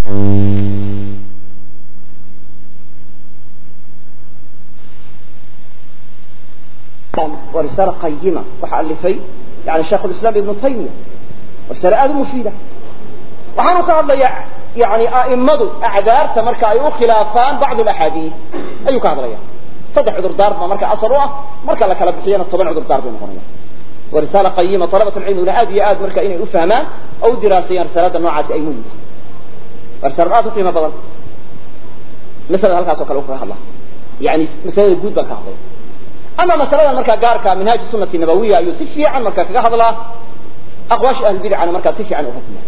ورسالة قيمة وحألفي يعني شيخ الإسلام ابن تيمية ورسالة آد مفيدة وحانو كهضل يعني أئمضوا أعذار تمركا أيو خلافان بعض الأحاديث أيو كهضل صدح عذر دار ما مركا أصروه مركا لك لبحيانا طبعا عذر دار بمقرية ورسالة قيمة طلبة العلم ولا آد مركا إني أفهمان أو دراسيا رسالة النوعات أي مهمة ورسالة آد قيمة بضل مثلا هل كاسوك الأخرى الله يعني مثلا الجود بك هذا أما مسألة مركا قاركا منهاج السنة النبوية يصفي عن مركا كهذا أقواش أهل البدع عن مركا صفي عن أفتنا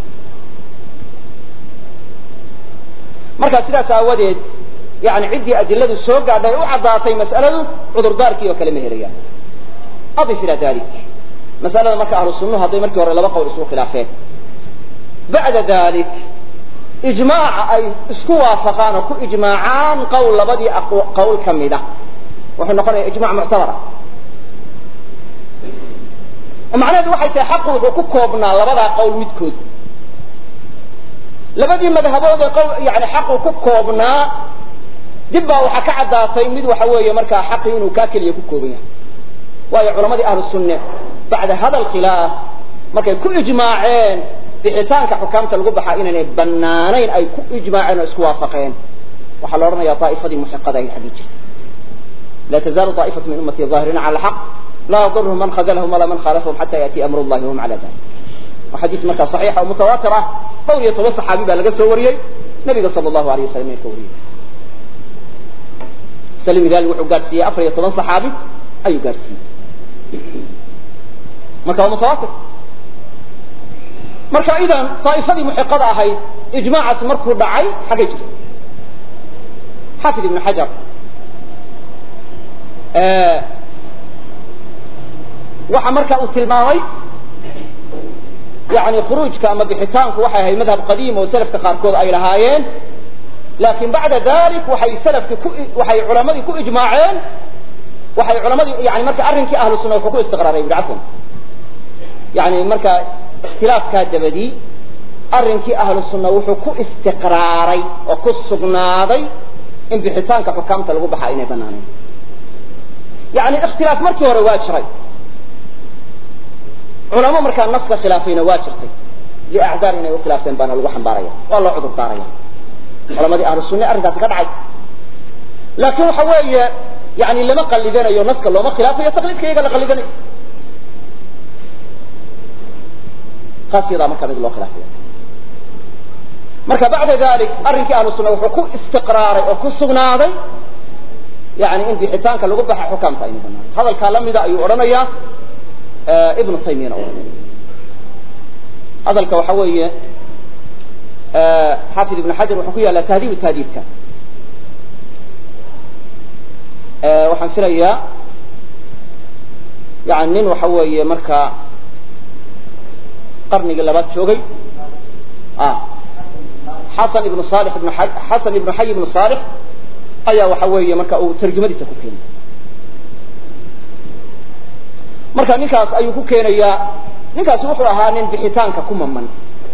مركا سلاس أوديد يعني عدي أدلة السوق قاعدة يوعد مسألة عذر دارك وكلمة هريان أضف إلى ذلك مسألة مركا أهل السنة هذا مركا ورى لبقى ورسول خلافات بعد ذلك إجماع أي اسكوا فقانا كو إجماعان قول لبدي قول كميدة وحنا نقول إجماع معتبرة ومعنى ذو حيث يحقوا وكوكوبنا لبدا قول مدكود لبدي مذهبوا قول يعني حقوا كوكوبنا دبا وحكا عداتي مد وحويه مركا حقين وكاكل يكوكوبيا وهي علماء أهل السنة بعد هذا الخلاف مركا كل إجماعين بحيتانك حكامة القبحة إنني بنانين أي كل إجماعين اسكوافقين وحلورنا يا طائفة دي محقة ذي الحديث لا تزال طائفة من أمتي ظاهرين على الحق لا يضرهم من خذلهم ولا من خالفهم حتى يأتي أمر الله وهم على ذلك وحديث مكة صحيحة ومتواترة قول يتوسع حبيبا لقى سوريي نبي صلى الله عليه وسلم يكوريه سلم قال وحو قارسية أفر يتوسع حبيب أي قارسية مكة ومتواتر مركا إذن طائفة محقة أهيد إجماع مركو دعي حقيقي حافظ ابن حجر waxa marka uu tilmaamay يعني خروجك أما بحيتانك وحي مذهب قديم وسلفك قاركود أي لهايين لكن بعد ذلك وحي علماء كو إجماعين وحي علماء يعني مركا أرنك أهل السنة وكو استقرارين بالعفو يعني مركا اختلاف كادبدي أرنك أهل السنة وكو استقراري وكو السقناضي إن بحيتانك حكامت الغبحة إني بنانين يعني اختلاف مركي ورواج شرعي علماء مركان نص خلافين واجرتي لأعذارنا وخلافين بان الوحن باريا والله عذر باريا علماء أهل السنة أرجعت كدعي لكن حوالي يعني لما قلدنا يو نص لو ما خلافية تقليد كي قال قلدنا خاصة مركان الله خلافية مركا بعد ذلك أرنك أهل السنة وحكو استقراري وكو سغناضي يعني إن بحيتانك اللي قبح حكام تأيين بنان هذا الكلام إذا يورنا ابن تيمية هذا الكوحوية حافظ ابن حجر وحكوية على تهذيب التهذيب كان وحنفرية يعني نين وحوية مركا قرني قلبات شوقي حسن ابن صالح حسن ابن حي بن صالح أيا وحوية مركا أو ترجمة سكوكين مركا نكاس أيو كوكين أيا نكاس وحو أهانين بحيتانك كممن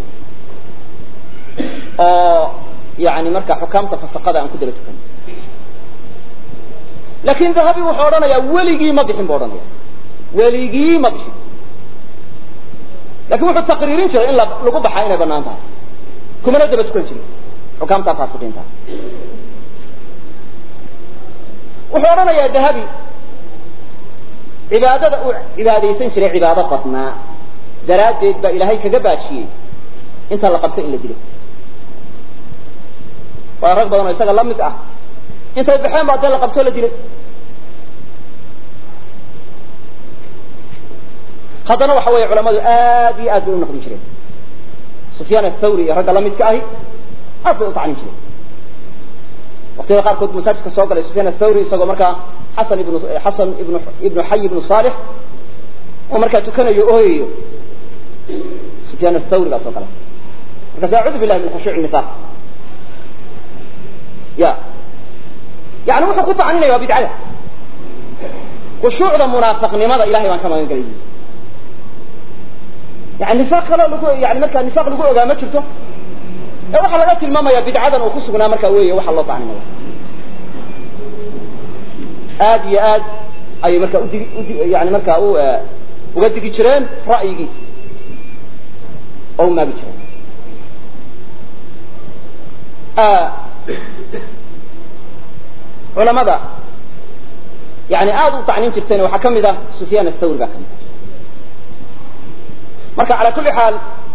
يعني مركا حكامة ففقد أن كدلتكم لكن ذهبي وحورنا يا وليجي مضحين بورنا وليجي مضحين لكن وحو التقريرين شرع إلا لقوا بحاينة بنانتها كما ندبت كل شيء حكامة فاسقينتها وحورنا يا ذهبي عبادة يسنشر عبادة قطنا دراد بيتبا إلهي كقبات شيء انت لقبت إلا دلك ورغبة أنا يساق الله متأه انت بحيان بعد لقبت إلا دلك خذنا وحوي علماء آدي آدون نقضي شرين سفيان الثوري رجل الله متكاهي أفضل طعني شرين وقت يقال كنت مساجد كسوق لسفيان الثوري سوق مركا حسن ابن حي بن صالح ومركا تكن يؤهي سفيان الثوري سوق له مركا أعوذ بالله من خشوع النفاق يعني وحو قطع عننا وبدعه خشوع ذا منافق لماذا إلهي وان كما ينقل يعني النفاق يعني مركا النفاق لقوه ما شفته waxa laga tilmaamaya bidcadan oo ku sugnaa marka weeye waxa loo baahnaa aad iyo aad ay marka yani marka uga digi jireen ra'yigiis oo ma jireen culamada yani aad u tacniin jirteen waxa kamida Sufyaan ath-Thawri baa kamid marka ala kulli xaal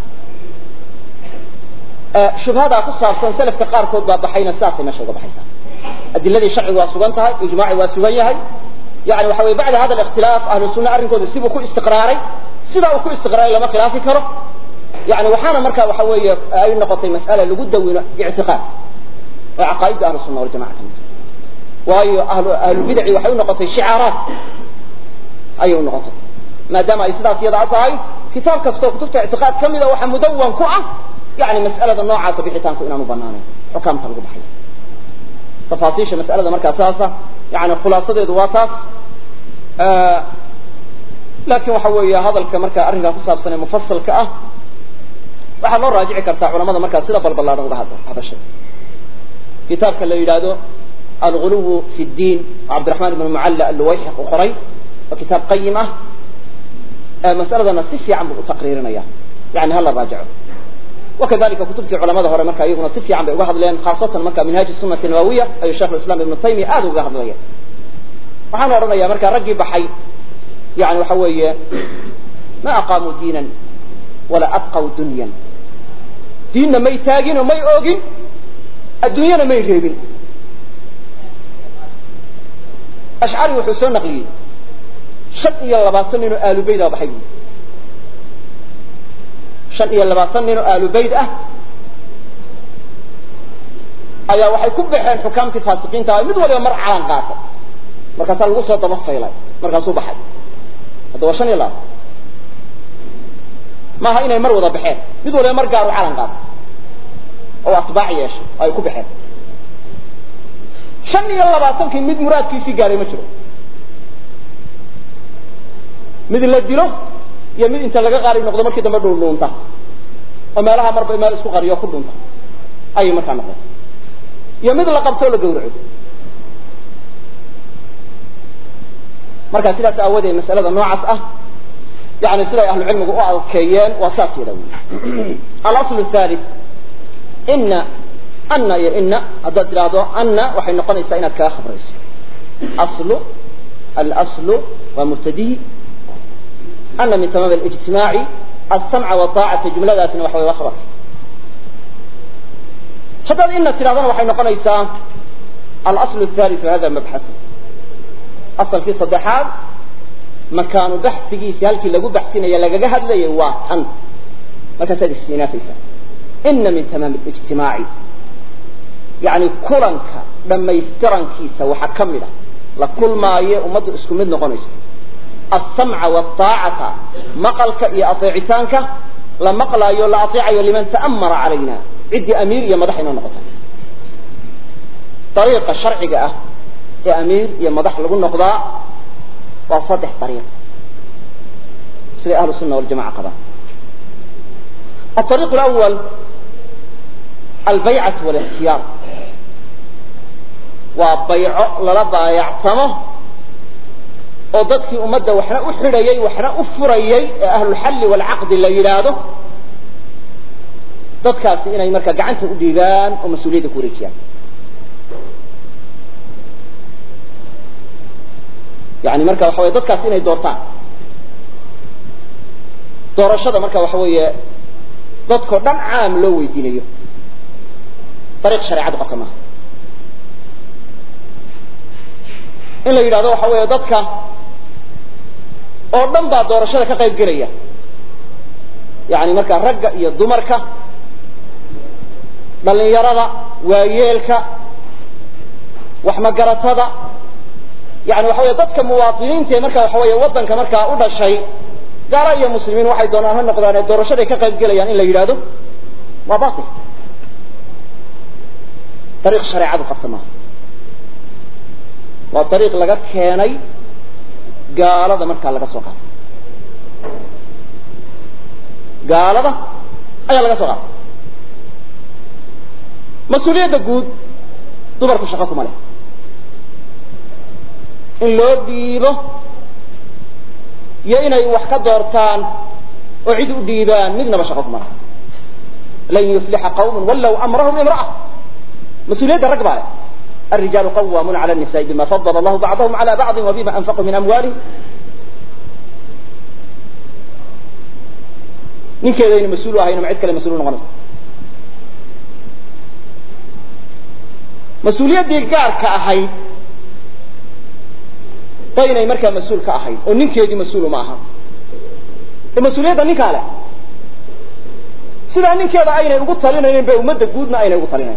shubhada ku saabsan salafka qaar kood baa baxayna saafina shayga baxaysa adiladii sharciga waa sugan tahay ijmaaci waa sugan yahay yani waxa way bacda hada al-ikhtilaf ahlu sunna arrinkooda sibu ku istiqraaray sida uu ku istiqraaray lama khilaafi karo yani waxaana marka waxa weeye ay noqotay mas'ala lagu dawino i'tiqaad wa aqaa'id ahlu sunna wal jamaa'a waayo ahlu bid'ah waxay noqotay shi'aaraat ayuu noqotay maadaama ay sidaas iyada tahay kitaab kasto kutubta i'tiqaad kamida waxa mudawwan ku ah يعني مسألة النوع بحيتان كنا مبنانة وكم تلقوا بحي تفاصيل مسألة مركز أساسا يعني خلاصة دواتاس لكن وحوي هذا الكمركز أرجع قصاب سنة مفصل كأه واحد مرة راجع كرتاع علماء مركز سيرة بالبلاد هذا الشيء كتاب كله يلاده الغلو في الدين عبد الرحمن بن المعلى اللويحق وقري وكتاب قيمة مسألة نصف عن تقريرنا يعني هلا راجعوا وكذلك كتبت علماء هؤلاء مركا أيضا صفي عن بأجهد لأن خاصة مركا منهاج السنة النبوية أي الشيخ الإسلام ابن تيمية آذو أجهد لأن وحنا رأينا يا مركا رجي بحي يعني وحوي ما أقاموا دينا ولا أبقوا دنيا ديننا ما يتاجين وما يؤجين الدنيا ما يغيبين أشعري وحسون نقليين شق يلا باطنين آل بيدا وبحيين شن iyo 20 nin oo ahlu bayd ah ayaa waxay ku bixeen xukaamtii faasiqiinta mid waliba mar calan qaata markaas lagu soo daba faylay markaas uu baxay hada waa 5 ma ha inay mar wada baxeen mid waliba mar gaar u calan qaata oo atbaac yeeshay ay ku bixeen 25 mid muraadkiisa gaaray ma jiro mid la dilo iyo mid inta laga qaari noqdo markii dambe dhuunta oo meelaha marba meel isku qariyo ku dhuunta ay markaa noqdo iyo mid la qabto la gowraco marka sidaas aawade mas'alada noocaas ah yani sida ahlu cilmigu u adkeeyeen waa saas yiraahdo al-asl al-thalith anna ya inna hadda tiraahdo anna waxay noqonaysaa inaad ka khabrayso al-aslu wa mubtadihi أن من تمام الاجتماع السمع والطاعة في جملة ذاتنا وحوي وخبر حتى إن التلاذان وحين قنيسا الأصل الثالث هذا مبحث أصل في صدحات مكان بحث سيالك لقو بحثين يلقى جهد لي واحد مكان سيد السينافيسة إن من تمام الاجتماع يعني كلنك لما يسترنك وحكمله لكل ما يأمد اسكم من قنيسا السمع والطاعة مقلك يا أطيعتانك لا مقل يا أطيع لمن تأمر علينا عدي أمير يا مدحنا نقطة طريقة شرعية يا أمير يا مدح لقول نقضاء وصدح طريق سيد أهل السنة والجماعة قضاء الطريق الأول البيعة والاختيار وبيع لربا يعتمه oo dadkii umada waxna u xirayay waxna u furayay ahlul hal wal aqd la yiraahdo dadkaasi inay marka gacanta u dhiibaan oo mas'uuliyadda ku wareejiyaan yani marka waxa way dadkaasi inay doortaan doorashada marka waxa way dadko dhan caam loo weydiinayo طريق shariicada qofkama in la yiraahdo waxa way dadka oo dhan baa doorashada ka qayb galaya yani marka ragga iyo dumarka dhalinyarada waayeelka wax magaratada yani waxa way dadka muwaadiniinta marka waxa way wadanka marka u dhashay gaar iyo muslimiin waxay doonaan in noqdaan doorashada ka qayb galayaan in la yiraahdo waa baatil طريق شريعه قفما waa طريق laga keenay gaalada marka laga soo qaatay gaalada ayaa laga soo qaatay mas-uuliyadda guud dumarku shaqo kuma leh in loo dhiibo iyo inay wax ka doortaan oo cid u dhiibaan midnaba shaqo kuma leh lan yuflixa qawmun wallow amrahum imra'a mas-uuliyadda rag baa leh الرجال قوامون على النساء بما فضل الله بعضهم على بعض وبما أنفقوا من أموالهم من كذا مسؤول هاي نمعد كلام مسؤول نغنص مسؤولية ديجار كأحي طينا يمركز مسؤول كأحي ونين كذا مسؤول معها المسؤولية ده نكالة سيدا نين كذا أين يقول طالنا ين بأمد جودنا أين يقول طالنا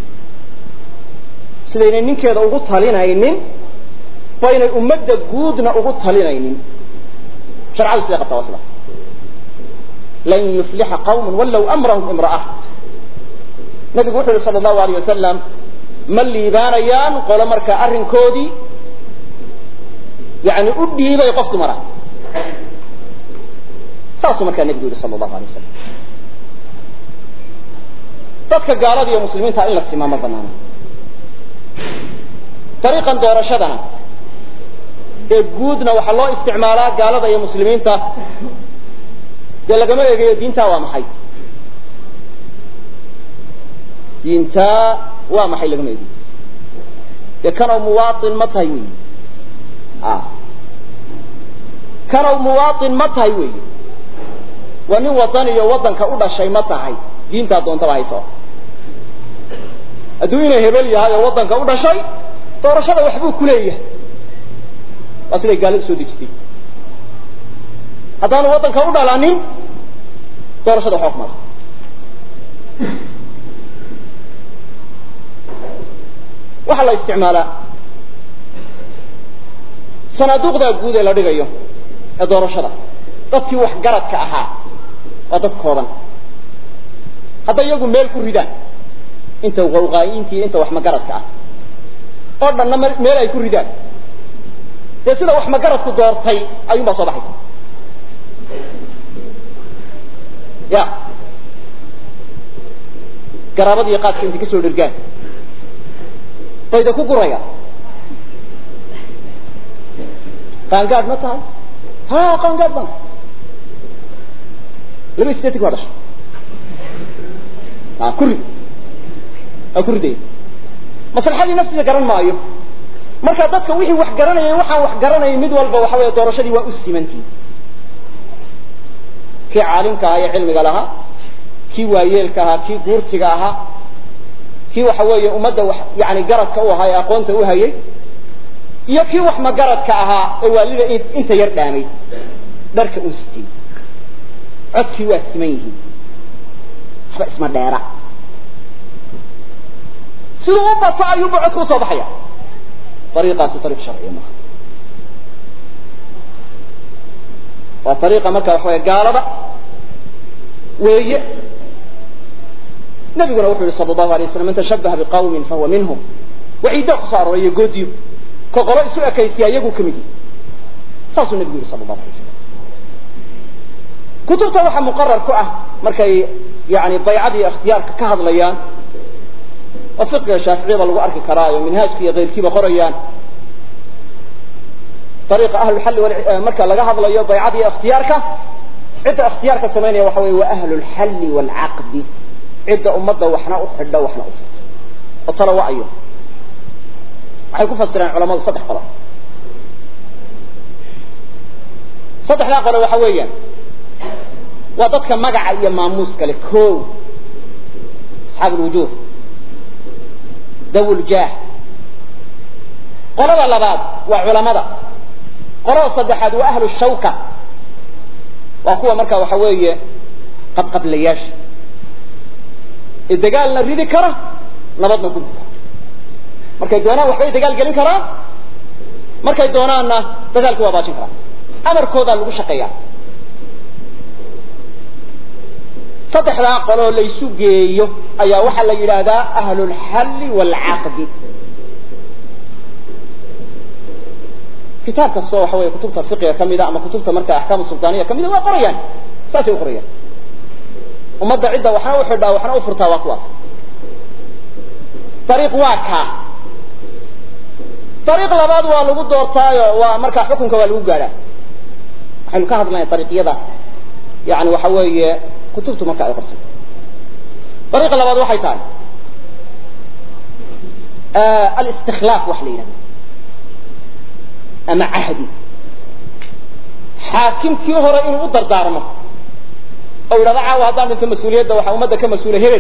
سيدا نين كذا يقول طالنا ينين طينا أمد جودنا يقول طالنا ينين شرع السياق التواصل لن يفلح قوم ولو أمرهم امرأة نبي محمد صلى الله عليه وسلم من اللي بانيان قال مركا أرن كودي يعني أدي بيقفت مرة ساسو مركا النبي صلى الله عليه وسلم تذكر قالوا يا مسلمين تعالى السمام الضمان طريقا دور شدنا جودنا وحلو استعمالات قالوا يا مسلمين dee lagama eegayo diintaa waa maxay lagama eegayo dee kanow muwaatin ma tahay weyi kanow muwaatin ma tahay weyi waa nin wadan iyo waddanka u dhashay ma tahay diintaa doontaba hayso hadduu inay hebel yahay oo waddanka u dhashay doorashada waxbuu ku leeyahay waa siday gaalada soo dejisay haddaanu waddanka u dhalanin doorashada xoog mala waxaa la isticmaalaa sanaaduuqdaa guud ee la dhigayo ee doorashada dadkii waxgaradka ahaa waa dad kooban hadday iyagu meel ku ridaan inta qawqaayiintii inta wax magaradka ah oo dhanna meel ay ku ridaan dee sida wax magaradku doortay ayuunbaa soo baxaysa ya qaraabadii qaadka intii ka soo dhirgaan bayda ku guraya qaangaad ma tahay ha qaangaad baan laba isteeti ku hadasho kuriday maslaxadii naftiisa garan maayo marka dadka wixii wax garanayay waxaan wax garanayay mid walba waxa weeye doorashadii waa u simantii kii caalimka ahaa ee cilmiga lahaa kii waayeelka ahaa kii guurtiga ahaa kii waxa weeye ummadda wax yani garadka u ahaa ee aqoonta u hayay iyo kii wax magaradka ahaa ee waalida inta yar dhaamay dharka uu sitay codkii waa siman yihiin waxba isma dheera siduu u bato ayuuba codka usoo baxaya ariiqaasi ariiq sharciya maaha waa ariiqa marka waxa weeye gaalada weeye nabiguna wuxuu yihi sala allahu alay waslam man tashabbaha biqawmin fahuwa minhum waciidaa ku soo aroorayo goodiyo ka qolo isu ekaysiya iyagu ka mid yihi saasuu nabigu yihi sala allahu alay wasalam kutubta waxaa muqarar ku ah markay yani baycada iyo ikhtiyaarka ka hadlayaan oo fiqiga shaaficiyada lagu arki karaayo minhaajka iyo keyrkiiba qorayaan ariiqa ahlulxalli marka laga hadlayo baycada iyo ikhtiyaarka cidda ikhtiyaarka samaynaya waxa weeye waa ahlulxalli waalcaqdi cidda ummadda waxna u xidha waxna u furta oo tala wa'ayo waxay ku fasireen culamadu saddex qolo saddexdaa qole waxa weeyaan waa dadka magaca iyo maamuuska leh koow asxaabu lwujuuh dawul jaah qolada labaad waa culamada qolada saddexaad waa ahlu shawka waa kuwa marka waxa weeye qabqablayaasha ee dagaalna ridi kara nabadna ku dira markay doonaan waxbay dagaal gelin karaan markay doonaanna dagaalku waa baajin karaa amarkoodaa lagu shaqeeyaa saddexdaa qoloo laysu geeyo ayaa waxaa la yidhaahdaa ahlulxalli waalcaqdi kitaab kastoo waxa weeye kutubta fiqiga ka mida ama kutubta marka axkaam sultaaniya ka mida waa qorayaan saasay u qorayaan ummadda cidda waxna u xidhaa waxna u furtaa waa kuwaas طريق واكا طريق لباد waa lagu doortaayo waa marka xukunka waa lagu gaaraa waxaan ka hadlaynaa طريقyada يعني waxa weeye kutubtu marka ay qortay طريق لباد waxay tahay الاستخلاف wax la yiraahdo ama ahdi حاكمkii hore inuu u dardaarmo oo ila raaca hadaan inta mas'uuliyadda waxa umada ka mas'uul hebel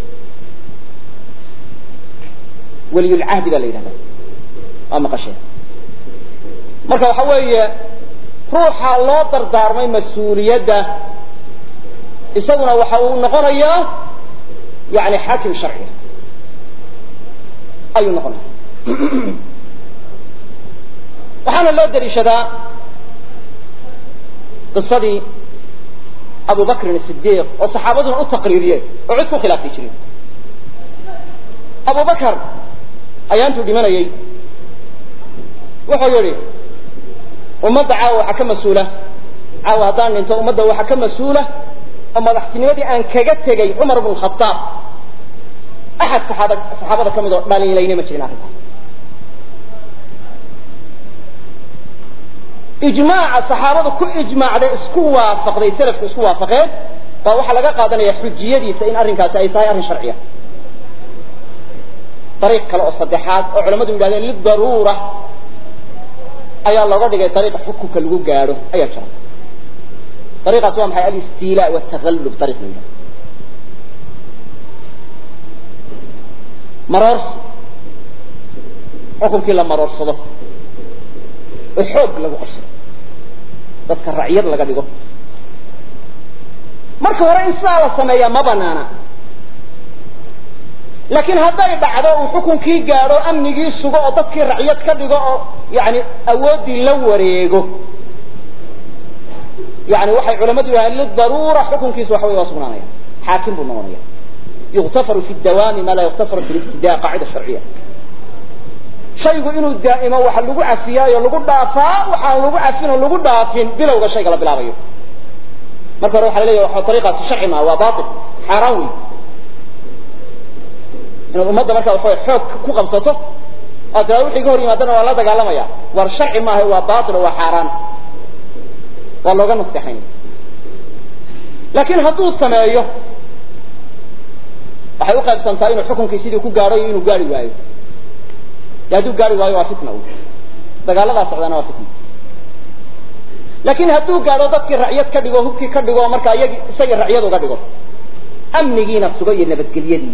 wali al-ahd baa la yiraahdaa ama qashay marka waxa weeye ruuxa loo dardaarmay mas'uuliyadda isaguna waxa uu noqonayaa yani حاكم sharci ayuu noqonayaa waxaana loo daliishadaa qisadii Abu Bakr as-Siddiq oo saxaabaduna u taqriiriyeen oo cid ku khilaafay jirin Abu Bakr ayaantu dhimanayay wuxuu yiri ummadda waxa ka mas'uula hadaan inta ummadda waxa ka mas'uula oo madaxtinimadii aan kaga tagay Umar ibn Khattab ahad saxaabada kamid oo dhaliilayna ma jirin arrinta إجماع الصحابة كل إجماع ده اسكوا فقدي سلف اسكوا فقد فواحد لقى قادنا يحجية دي سين أرين كاسة أرين شرعية طريق كلا الصدحات علماء يقولون للضرورة أي الله قد جاء طريق حكم كالجو جاره أي شرط طريقة سواء محي الاستيلاء والتغلب طريق منه مرارس حكم كلا مرارس صدق الحب lagu qabsado dadka raaciyad laga dhigo marka hore insaa la sameeyaa ma banaana laakiin haday dhacdo uu xukunkii gaaro amnigii sugo oo dadkii raaciyad ka dhigo oo yani awoodii la wareego yani waxay culimadu yiraahdeen lid daruura xukunkiisu waxa way wasugnaanaya xaakim buu noqonaya yughtafaru fi ad-dawam ma la yughtafaru fi al-ibtida' qaa'ida shar'iyya shaygu inuu daa'imo waxa lagu afiyaayo lagu dhaafaa waxa lagu afino lagu dhaafin bilowga shayga la bilaabayo marka waxa leeyahay waxa طريقه sharci ma waa baatil xarawi inuu umada marka waxa xoog ku qabsato adaa wixii goor yimaadana waa la dagaalamaya war sharci ma waa baatil waa xaraan waa looga nasteexayn laakiin hadduu sameeyo waxay u qaybsantaa inuu xukunkiisa sidii ku gaaro inuu gaari waayo يادو قاري واي وافتنا دغالada socdana waa fitna laakiin haduu gaaro dadkii raaciyad ka dhigo hubkii ka dhigo marka isaga raaciyad uga dhigo amnigiina sugo iyo nabadgelyadii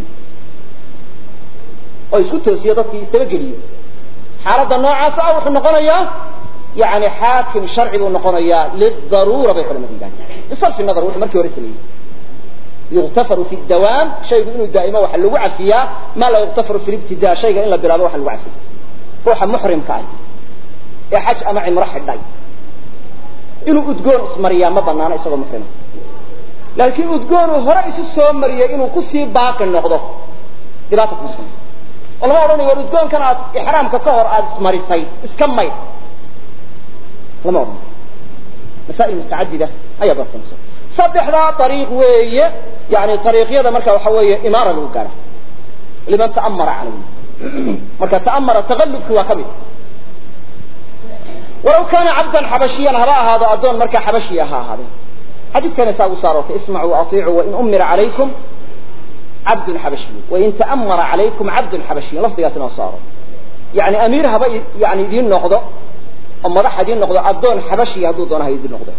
oo isku toosiyo dadkii istabageliyo xaaladda noocaas ah wuxuu noqonayaa yani حاكم sharci buu noqonayaa lid daruura bay culimadu yiraahdeen isal fi nadar wuxuu markii hore sameeyay يغتفر في الدوام شيء إنه دائما وحل وقع فيها ما لا يغتفر في الابتداء شيء إلا بلابه وحل وقع فيه روح محرم كاي يحج أمعي مرحل داي إنه أدقون اسمريا ما بنانا يسوى محرم لكن أدقون هرئيس السومريا إنه كسي باقي النقضة دلاتك مسلم والله أروني وأدقون كانت إحرام ككهر اسمري سيد اسكمي لما أروني مسائل مستعددة أي ضغط مسلم صدح ذا طريق ويه يعني طريق يدا مركا وحويه إمارة الوقارة لمن تأمر عليه مركا تأمر التغلب هو كبير ولو كان عبدا حبشيا هذا أدون مركا حبشيا هذا حديث كان يساوي صارت اسمعوا وأطيعوا وإن أمر عليكم عبد حبشي وإن تأمر عليكم عبد حبشي لفظياتنا صاروا يعني أميرها يعني دين نقضة أما ضح دين نقضة أدون حبشي هدو دونها يدين نقضة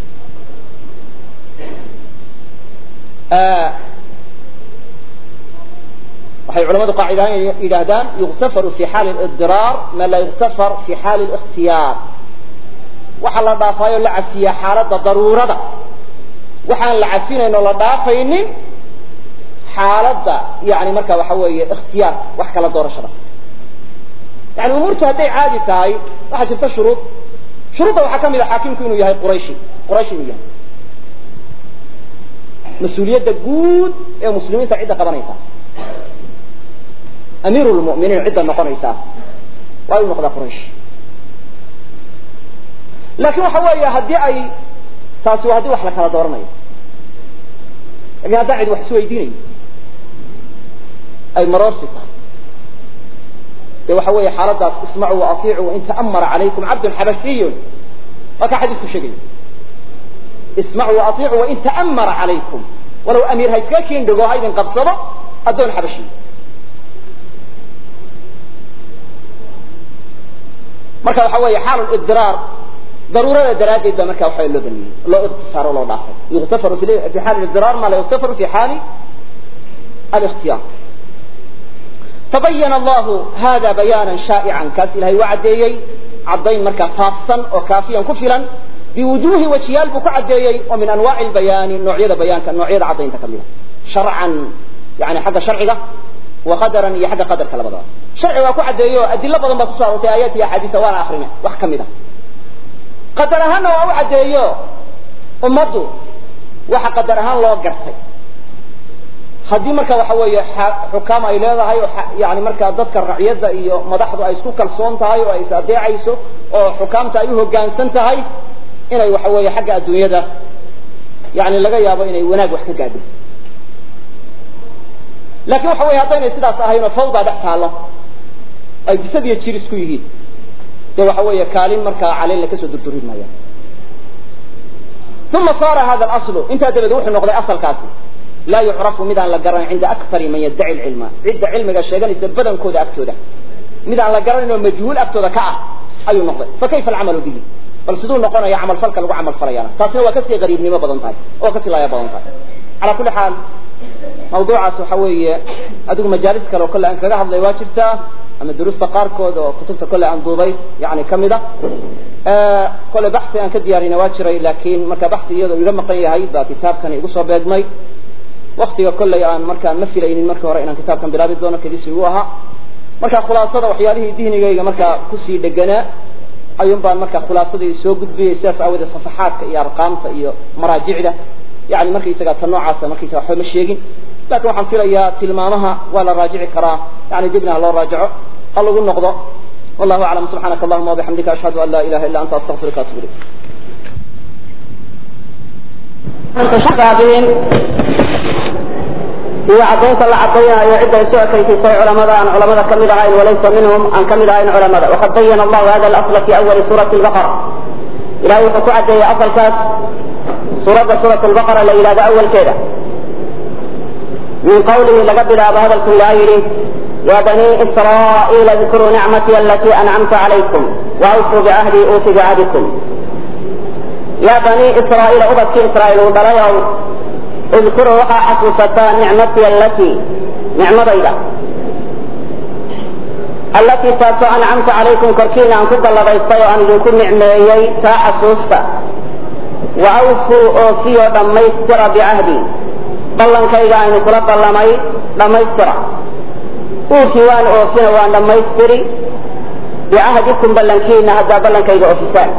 وحي علماء قاعدان يجاهدان يغتفر في حال الاضطرار ما لا يغتفر في حال الاختيار وحال الضافايا لعفية حالة ضرورة وحال العفين إنه لضافين حالة يعني مركا وحوي اختيار وحكى لدور شرف يعني أمور تهدي عادي تاي واحد جبت شروطه وحكم إذا حاكمكم إنه يهي قريشي إنه مسؤولية جود يا مسلمين تعيد قبنيسا أمير المؤمنين عدة نقنيسا وأي نقدة قريش لكن وحوي هدي أي تاسو هدي وحلا كلا دورنا يعني هذا عيد وحسوي ديني أي مراسطة وحوي حالة اسمعوا وأطيعوا وإن تأمر عليكم عبد حبشي وكا حديث شيء اسمعوا وأطيعوا وإن تأمر عليكم ولو أمير هيتكاكين دقوا هيدن قبصبه أدون حبشي مركا وحوي حال الإضرار ضرورة درادة إذا مركا وحوي اللبني الله اغتفر والله ضعفه يغتفر في حال الإضرار ما لا يغتفر في حال الاختيار تبين الله هذا بيانا شائعا كاسل هي وعديي عضين مركا فاصا وكافيا كفلا بوجوه وجيال بك عديي ومن أنواع البيان نوعية بيان كالنوعية عضين تكملها شرعا يعني حق شرعي وقدرا هي حق قدر كالبضاء شرعي وكو عديي أدلة بضن بتصار وتآيات يا حديثة وانا آخرين وحكم ذا قدرهان وعو عديي أمضوا وحق قدرهان الله قرتي haddii marka waxa weeye xukaam ay leedahay yaani marka dadka raciyada iyo madaxdu ay isku kalsoon tahay oo ay sadeecayso oo xukaamta ay u hoggaansan tahay inay waxa weeye xagga adduunyada yaani laga yaabo inay wanaag wax ka gaadho laakiin waxa weeye haddii sidaas ahayna fawda dhaxtaalo ay bisadiyo jir isku yihiin de waxa weeye kaalin marka caleen la ka soo durdurinaya ثم صار هذا الأصل انت دبد وحي نقضي أصل كاسي لا يعرف مدان لقرن عند أكثر من يدعي العلم عند علمك الشيطان يسبدا كودا أكتودا مدان لقرن إنه مجهول أكتودا كعه أي نقضي فكيف العمل به فالصدور نقولنا يعمل فلك لو عمل فريانا تاسنا وكسي غريب نما بدن طاي وكسي لا يبدن طاي على كل حال موضوع سحوية أدوك مجالس كلو كل أنك لها الله واجبته أما الدروس تقاركود وكتبت كل عن ضوبي يعني كمدة كل بحث عن كدياري نواتشري لكن مركا بحث يلما قليها هيدا كتاب كان يقصوا بيدمي وقتها كل يعني مركا مثل إن مركا ورأينا كتاب كان بلاد الدونة كديس يوها مركا خلاصة وحياله ديني جاي مركا كسي دجنا أيام بعد مركا خلاصة يسوق بسياس أو صفحات يا أرقام يا مراجع له يعني مركا يسقط النوع عسى مركا يسوي حول مشيقين لكن وحن في يا تلمامها ولا راجع كرا يعني جبنا الله راجعه الله يقول نقضى والله أعلم سبحانك اللهم وبحمدك أشهد أن لا إله إلا أنت أستغفرك وأتوب إليك. تشبه بهم هي عطيت الله عطينا يعد يسوع كيف يسوي علماء كم دعاء وليس منهم أن كم دعاء علماء وقد بين الله هذا الأصل في أول سورة البقرة إلى وقت عد أصل كاس سورة البقرة إلى أول كذا من قوله لقبل هذا الكل آيره يا بني إسرائيل اذكروا نعمتي التي أنعمت عليكم وأوفوا بعهدي أوف بعهدكم يا بني إسرائيل أبكي إسرائيل وبريوا اذكروا وقع حسوستا نعمتي نعمة بيضاء التي تاسو أنعمت عليكم كركينا أن كنت الله بيستيو أن يكون نعميي تا حسوستا وأوفوا أوفي ودميستر بعهدي بلن كيدا أن كل بلمي دميستر أوفي وأن أوفينا وأن دميستري بعهدكم بلن كينا هذا بلن كيدا أوفيسان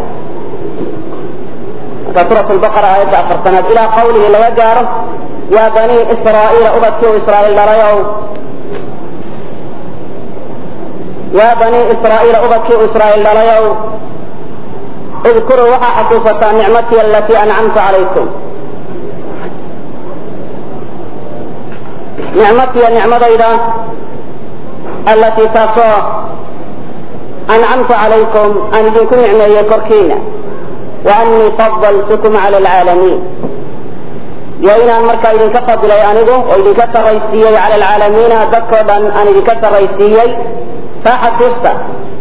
سورة البقرة آية 4 إلى قوله لوجاره يا بني إسرائيل أبكوا إسرائيل لريوا يا بني إسرائيل أبكوا إسرائيل لريوا اذكروا وحا حسوسة نعمتي التي أنعمت عليكم نعمتي النعمة إذا التي تصو أنعمت عليكم أن يكون نعمة كركينا وأني فضلتكم على العالمين يا إن المركا إذن كفض لي أنه وإذن كسر رئيسيي على العالمين أذكر أن إذن كسر رئيسيي فحسوسته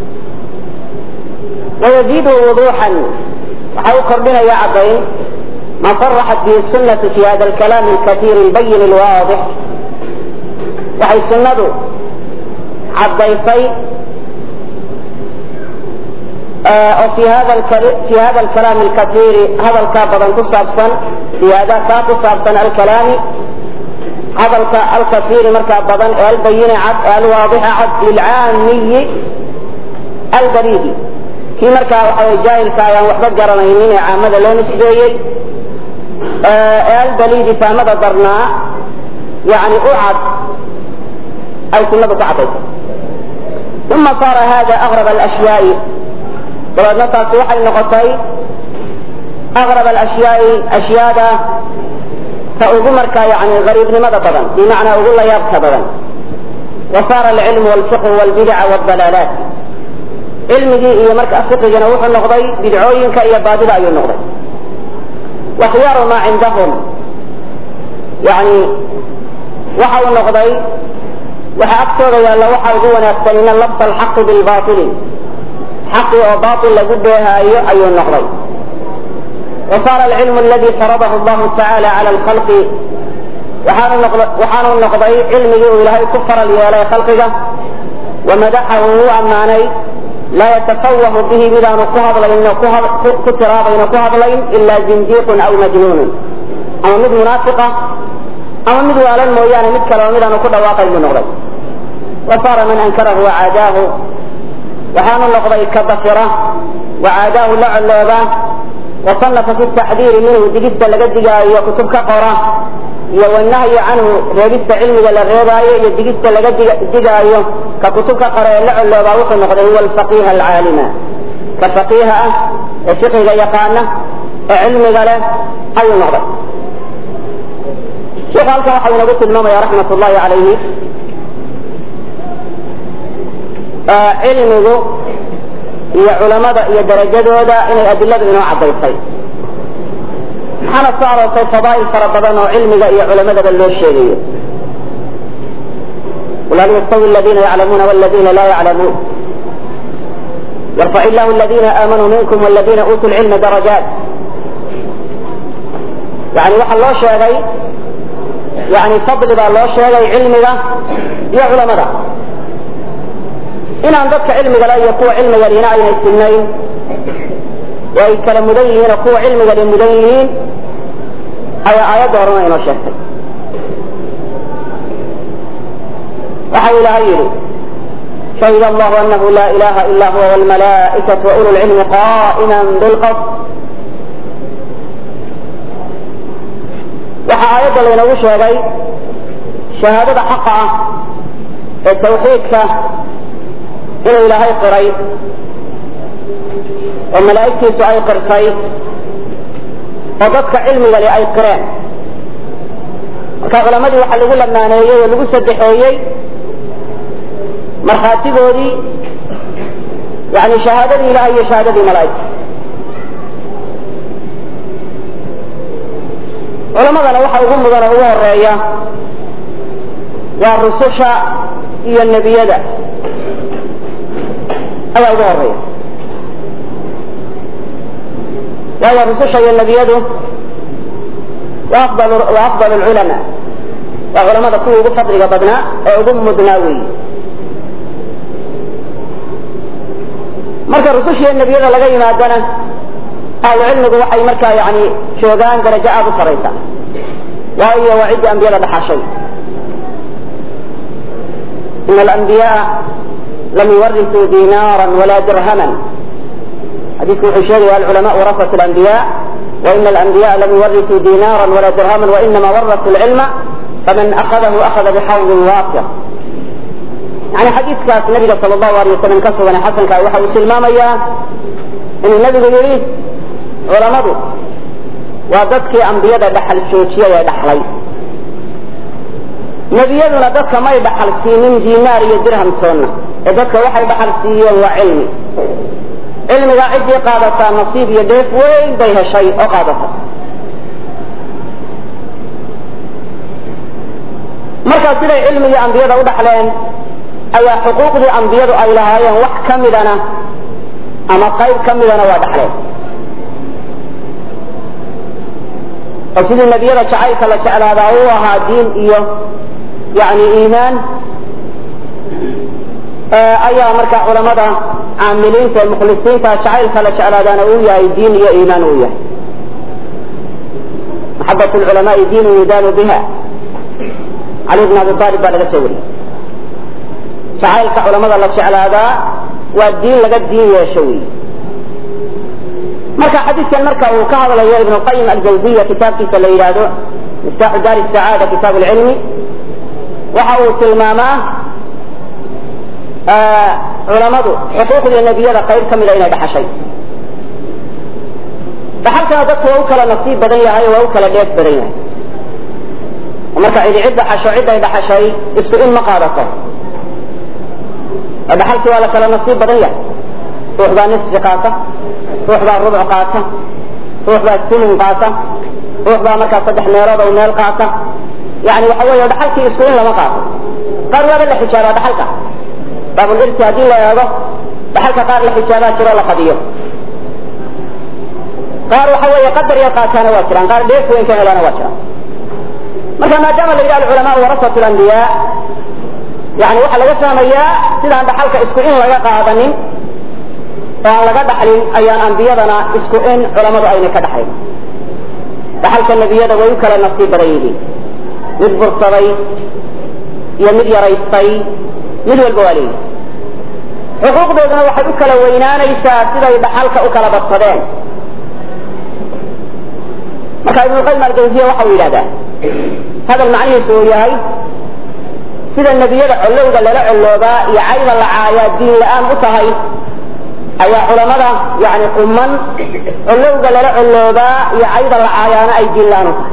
ويزيد وضوحا وحوكر بنا يا عبين ما صرحت به السنة في هذا الكلام الكثير البين الواضح وحي السنة عبيصي وفي هذا الكلام الكثير هذا الكابضا تصابصا في هذا كابصابصا الكلام هذا الكثير مركابضا البين عد الواضح عد للعامي البريدي في مركب جاهل كايا وحدة قرنين عامة لو نسبيي البريدي فماذا درنا يعني أعد أي سنة بتعطيك ثم صار هذا أغرب الأشياء ولدنا تصوح النقطي أغرب الأشياء سأقول مركا يعني غريب لماذا بدن بمعنى أقول لا يبكى بدن وصار العلم والفقه والبدع والضلالات علمي إيه مركز فقهنا وحو النقضي بدعوين كأي بادل أي النقضي وخيار ما عندهم يعني وحو النقضي وحأكثر يا الله وحو دون أكثرين اللبس الحق بالباطل حق وباطل لقد بها أي النقضي وصار العلم الذي فرضه الله تعالى على الخلق وحان النقضي علمي إلهي كفر لي خلقه ومدحه أماني لا يتفوه به بلا نقهض لين كترا بين كهض لين إلا زنديق أو مجنون أو مد منافقة أو مد والا مويان مد كلام إلى نقض واقع النقضي وصار من أنكره وعاداه وحان النقضي كبصرة وعاداه لعلبة وصنف في التحذير منه دقيست لقد كتب كقرة والنهي عنه ريبست علم للغيباية دقيست لقد دقايا ككتب كقرة لعلبة وحو النقضي هو الفقيه العالم كفقيه فقه يقانا علم له أي النقضي شيخ هلك وحو نقول المام يا رحمة الله عليه علمه هي علماء هي درجات ودا إن الأدلة بنوع عبيصي حنا صار في فضائل فربنا وعلمه هي علماء باللوشية ولا يستوي الذين يعلمون والذين لا يعلمون يرفع الله الذين آمنوا منكم والذين أوتوا العلم درجات يعني وحى الله شيء يعني فضل الله شيء علمه هي علماء إن عندك علم لا يكون علم يلينا أين السنين وأي كلام مدينين يكون علم للمدينين أي آيات دورنا إنه شهد وحول عيني شهد الله أنه لا إله إلا هو والملائكة وأولو العلم قائما بالقسط وحايات لنا وشهدي شهادة حقا التوحيد إنه إلهي قريب وملائكتي سؤال قرصي وضدك علمي ولي أي قران وكغلمدي وحا لغو لمانيي ولغو سدحيي مرخاتي بودي يعني شهادة إلهي شهادة ملائكة علماء وحا لغو مدن هو الرأي والرسوش هي النبي ده أيها الغرية وهي الرسوش هي النبيده وأفضل العلماء وعلماء كله يقول فضل قبضنا ويقول مدناوي مركا الرسوش هي النبيده لغاية ما أدنا أهل العلم وحي مركا يعني شوغان درجات صريسة وهي وعد أنبياء بحاشي إن الأنبياء لم يورثوا دينارا ولا درهما حديث الحشيري والعلماء ورثة الأنبياء وإن الأنبياء لم يورثوا دينارا ولا درهما وإنما ورثوا العلم فمن أخذه أخذ بحوض وافر يعني حديث كاس النبي صلى الله عليه وسلم كسر حسن كاي وحا وسلمان إياه إن النبي يريد علماء وضدك أنبياء دحل شوشية يدحلي نبينا dadka ma ay dhaxal siinin diinaar iyo dirham toonna dadka waxay dhaxal siiyeen waa cilmi cilmiga cidii qaadata nasiib iyo dheef weyn bay heshay oo qaadata marka sida cilmiga anbiyada u dhaxleen ayaa xuquuqdii anbiyadu ay lahaayeen wax kamidana ama qayb kamidana waa dhaxleen sidii nabiyada jacaylka la jeclaadaa uu ahaa diin iyo يعني إيمان أيها مركا علماء عاملين المخلصين فشعيل فلا شعلادان ويا دين يا إيمان ويا محبة العلماء دين يدان بها علي بن أبي طالب بعد السوري شعيل كعلماء الله شعلادا والدين لقد دين يا شوي مركا حديث كان مركا وكهذا يا ابن القيم الجوزية كتاب في سليلاده مفتاح دار السعادة كتاب العلمي وحاول تلماما علماء حقوق النبي هذا قيل كم إلينا بحشي بحركة ذاتك ووكل نصيب بدنيا هاي ووكل جيش بدنيا ومركا إذا عدة حشو عدة إذا حشي اسكو إن مقارصة dhaxalki waa la kala nasiib badan yahay ruux baa nisfi qaata ruux baa rubc qaata ruux baa sumun qaata ruux baa markaa 3 meelood oo meel qaata yani waxa weeye dhaxalkii isku in lama qaato qaar waa la xijaabaa dhaxalka baabul irti hadii la eego dhaxalka qaar la xijaabaa jiro la qadiyo qaar waxa weeye qadar iyo qaatana waa jiraan qaar dheef weyn ka helana waa jiraan marka maadaama la yiraahdo ulama warasatul anbiya yani waxa laga sameeyaa sidaan dhaxalka isku in laga qaadanin oo laga dhaxlin ayaan anbiyadana isku in culimadu ayna ka dhaxayn dhaxalka nabiyada way kala nasiib badan yihiin mid bursaday iyo mid yaraystay mid walba wali xuquuqdoodana waxay u kala weynaanaysaa siday dhaxalka u kala badsadeen marka ibn qayyim al-jawziyya waxa uu yiraahdaa hada macnihiisu yahay sida nabiyada culowga lala culooba iyo ayda la caaya diin la'aan u tahay ayaa culimada yani quman culowga lala culooba iyo ayda la caayana ay diin la'aan u tahay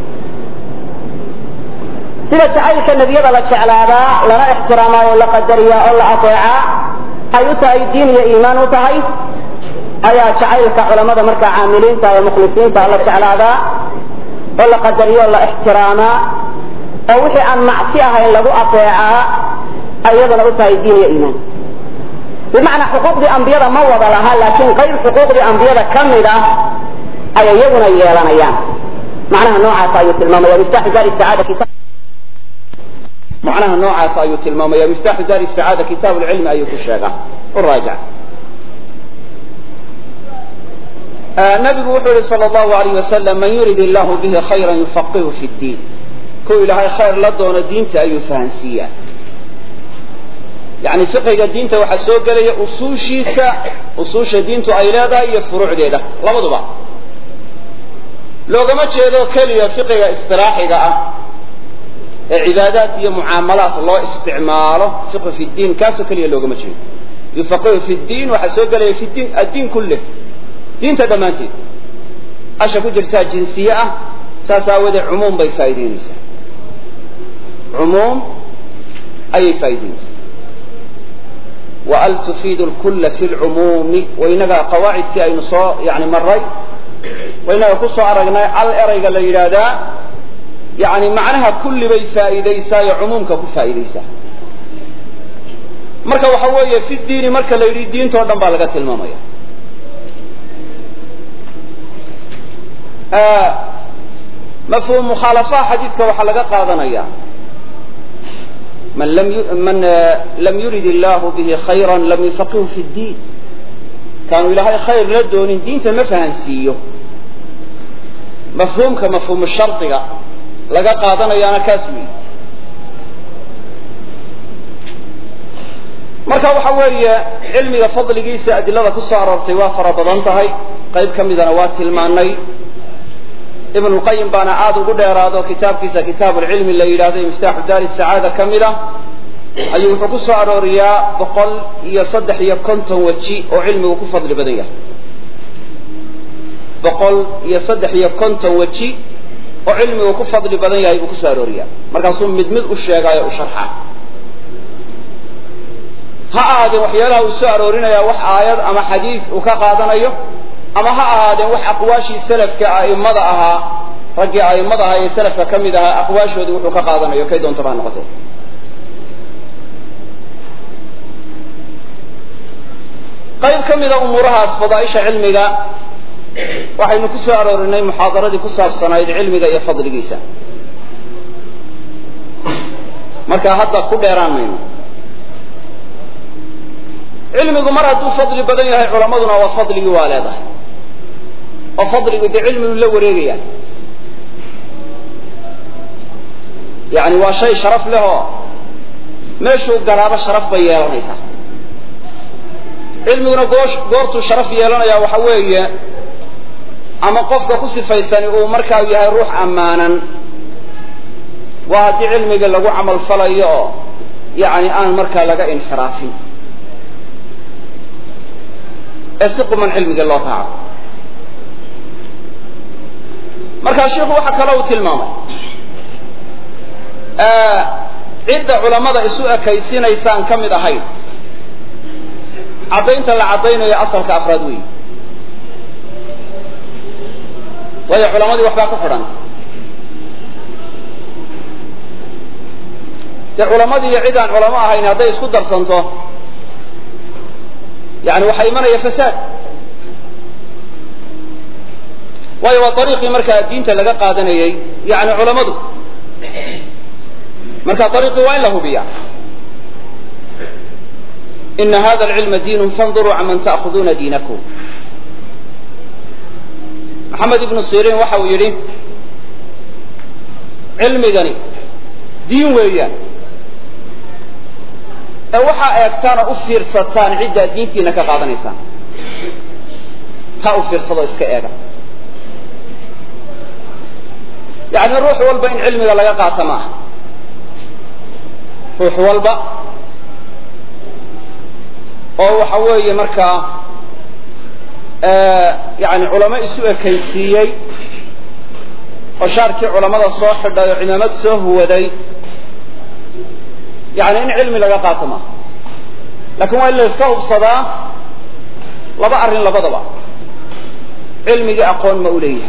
sida jacaylka nabiyada la jeclaada lana ixtiraamayo la qadariyo oo la ateeca ay u tahay diin iyo iimaan u tahay ayaa jacaylka culimada marka caamiliinta iyo mukhlisiinta la jeclaada oo la qadariyo la ixtiraama oo wixii aan macsi ahayn lagu ateeca ayadana u tahay diin iyo iimaan بمعنى حقوق دي أنبياء ما وضع لها لكن غير حقوق دي أنبياء كاملة أي يبنى يلان أيام معناها نوع عصاية الماما يا مفتاح دار السعادة كتاب معناها نوع عصاية الماما يا مفتاح دار السعادة كتاب العلم أيها الشاقة والراجع النبي محمد صلى الله عليه وسلم من يريد الله به خيرا يفقهه في الدين كل لها خير لدون الدين تأي فانسية يعني فقه الدين تو حسوق لي أصوش الدين تو أيلادا يفروع ديدا لا مضبع لو قمت يدو كلية فقه استراحي عبادات هي معاملات الله استعماله فقه في الدين كاسو كلية لو قمت يفقه في الدين وحسوق لي في الدين كله دين تدمانتي أشكو جرتها جنسية ساساود عموم بفايدين عموم أي فايدين وأل تفيد الكل في العموم وإنها قواعد في أي نصاء يعني مري وإنها قصة أرقنا الأرق الليلة يعني معناها كل بفائديسا عمومك بفائديسا مركا وحوية في الدين مركا ليري الدين تودن بالغة المامية مفهوم مخالفة حديثك وحلقة قاضنا إياه من لم يرد الله به خيرا لم يفقهه في الدين كانوا إلهي خير ردون الدين تمفهن سيو مفهوم كمفهوم الشرط لقى قادنا يانا كاسمي مركا وحوية علمي فضل قيسة أدلة كسارة ارتوافر بضانتهاي قيب كم إذا نوات المعني ابن القيم بانا عاد وقد يرادو كتاب كيسا كتاب العلم اللي يرادو مفتاح دار السعادة كاملة أيو حقوص عروريا بقل يصدح يكونتن وجي وعلمي وكفضل بدنيا بقل يصدح يكونتن وجي وعلمي وكفضل بدنيا يبقص عروريا مركزون مدمد الشيقايا وشرحا ها آدم وحياله وسو عرورينا يا وح آيات أما حديث وكاقادنا يو أما ها آدم وح أقواشي السلف كأئمضها رجع أئمضها السلف كمدها أقواش ودوح كقادنا يو كيدون طبعا نقطه قيب كمدها أمورها فضائش علمك وحي نكسو أرورينا محاضرة كساب صنايد علمك يفضل قيسا مركا هذا كل إيران منه علمك مرة فضل بدنيا علماءنا وفضل والده وفضل دي علم لو وريغيا يعني وشيء شرف له ماشو قرابة شرف بيالانيسا علمنا قورتو شرف يالانيا وحوية أما قفك كسي فيساني ومركا وياها روح أمانا وهذه علمك لقو عمل فلايا يعني آن مركا لقا انحرافي اسق من علمك الله تعالى marka sheekhu waxa kale uu tilmaamay cid culimada isu ekaysiinaysaan kamid ahayd caddaynta la caddaynayo asalka afraad weeye waayo culamadii waxbaa ku xidhan dee culamadii iyo cid aan culamo ahayn hadday isku darsanto yani waxaa imanaya fasaad waayo waa ariiqii markaa diinta laga qaadanayay yani culamadu marka ariiqii waa in la hubiya ina hada alcilma diin fanduruu canman ta'khuduuna diinakum maxamed ibnu sirin waxa uu yidhi cilmigani diin weeyaan ee waxaa eegtaan oo u fiirsataan ciddaa diintiina ka qaadanaysaan taa u fiirsado iska eega yani ruux walba in cilmiga laga qaata maaha ruux walba oo waxa weeye markaa yani culamo isu ekaysiiyey oo shaarkii culamada soo xidhay oo cimaamad soo huwaday yani in cilmi laga qaato maaha lakin waa in la iska hubsadaa laba arrin labadaba cilmigii aqoon ma u leeyahay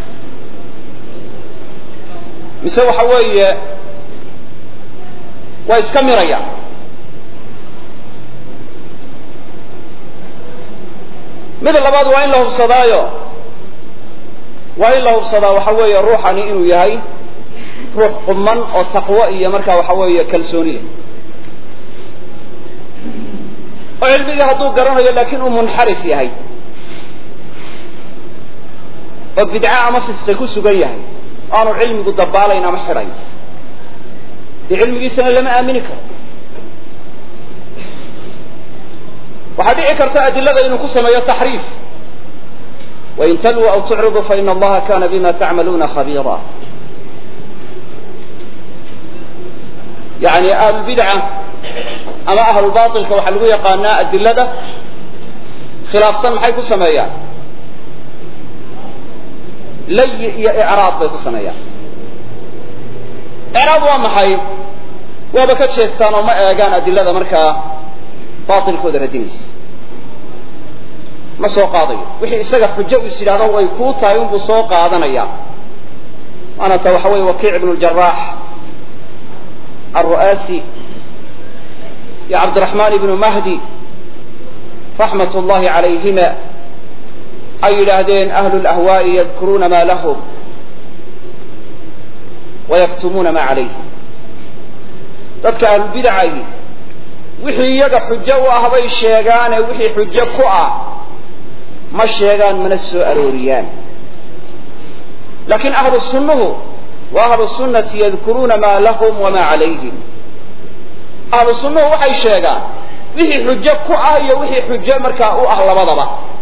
mise waxa weeye waa iska miraya mid labaad waa in la hubsadaayo waa in la hubsadaa waxa weeye ruuxani inuu yahay ruux quman oo taqwo iyo markaa waxa weeye kalsooni leh oo cilmigii hadduu garanayo laakiin uu munxarif yahay oo bidca ama fisqi ku sugan yahay aanu cilmigu dabaalayn ama xidhayn dee cilmigiisana lama aamini karo waxaa dhici karta adilada inuu ku sameeyo taxriif wain talwuu aw tucriduu faina allaha kana bima tacmaluuna khabiira yani ahlulbidca ama ahlulbailka waxaa lagu yaqaanaa adilada khilaafsan maxay ku sameeyaan layi iyo icraab bay ku sameeyaan icraab waa maxay waaba ka jeestaan oo ma eegaan adilada markaa bailkooda radinaysa ma soo qaadayo wixii isaga xujo is yidhahdo way kuu tahay unbuu soo qaadanaya waana ta waxa weeye wakiic ibnu ljarax alru'aasi iyo cabdiraxmaan ibnu mahdi raxmat ullahi calayhima ay yidhaahdeen ahlu lahwaa'i yadkuruuna ma lahum wayaktumuuna ma calayhim dadka ahlulbidacahi wixii iyaga xujo u ah bay sheegaane wixii xujo ku ah ma sheegaan mana soo arooriyaan laakiin ahlu sunnuhu wa ahlu sunnati yadkuruuna maa lahum wamaa calayhim ahlu sunnuhu waxay sheegaan wixii xujo ku ah iyo wixii xujo markaa u ah labadaba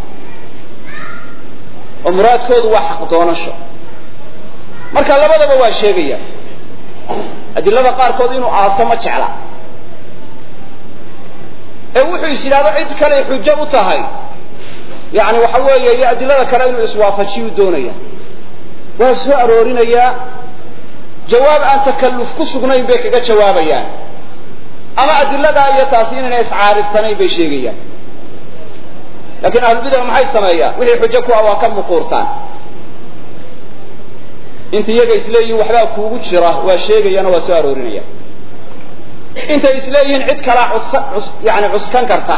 oo muraadkoodu waa xaq doonasho marka labadaba waa sheegayaan adilada qaarkood inuu aaso ma jecla ee wuxuu is yidhahdo cid kale xujo u tahay yani waxa weeye iyo adilada kale inuu iswaafajiyu doonaya waa soo aroorinayaa jawaab aan takalluf ku sugnayn bay kaga jawaabayaan ama adiladaa iyo taasi inayna iscaaridsanayn bay sheegayaan lakin ahlulbidac maxay sameeyaan wixii xujo ku ah waa ka muquurtaan inta iyaga isleeyihin waxbaa kuugu jira waa sheegayaano waa soo aroorinayaan intay isleeyihiin cid kalaa yani cuskan karta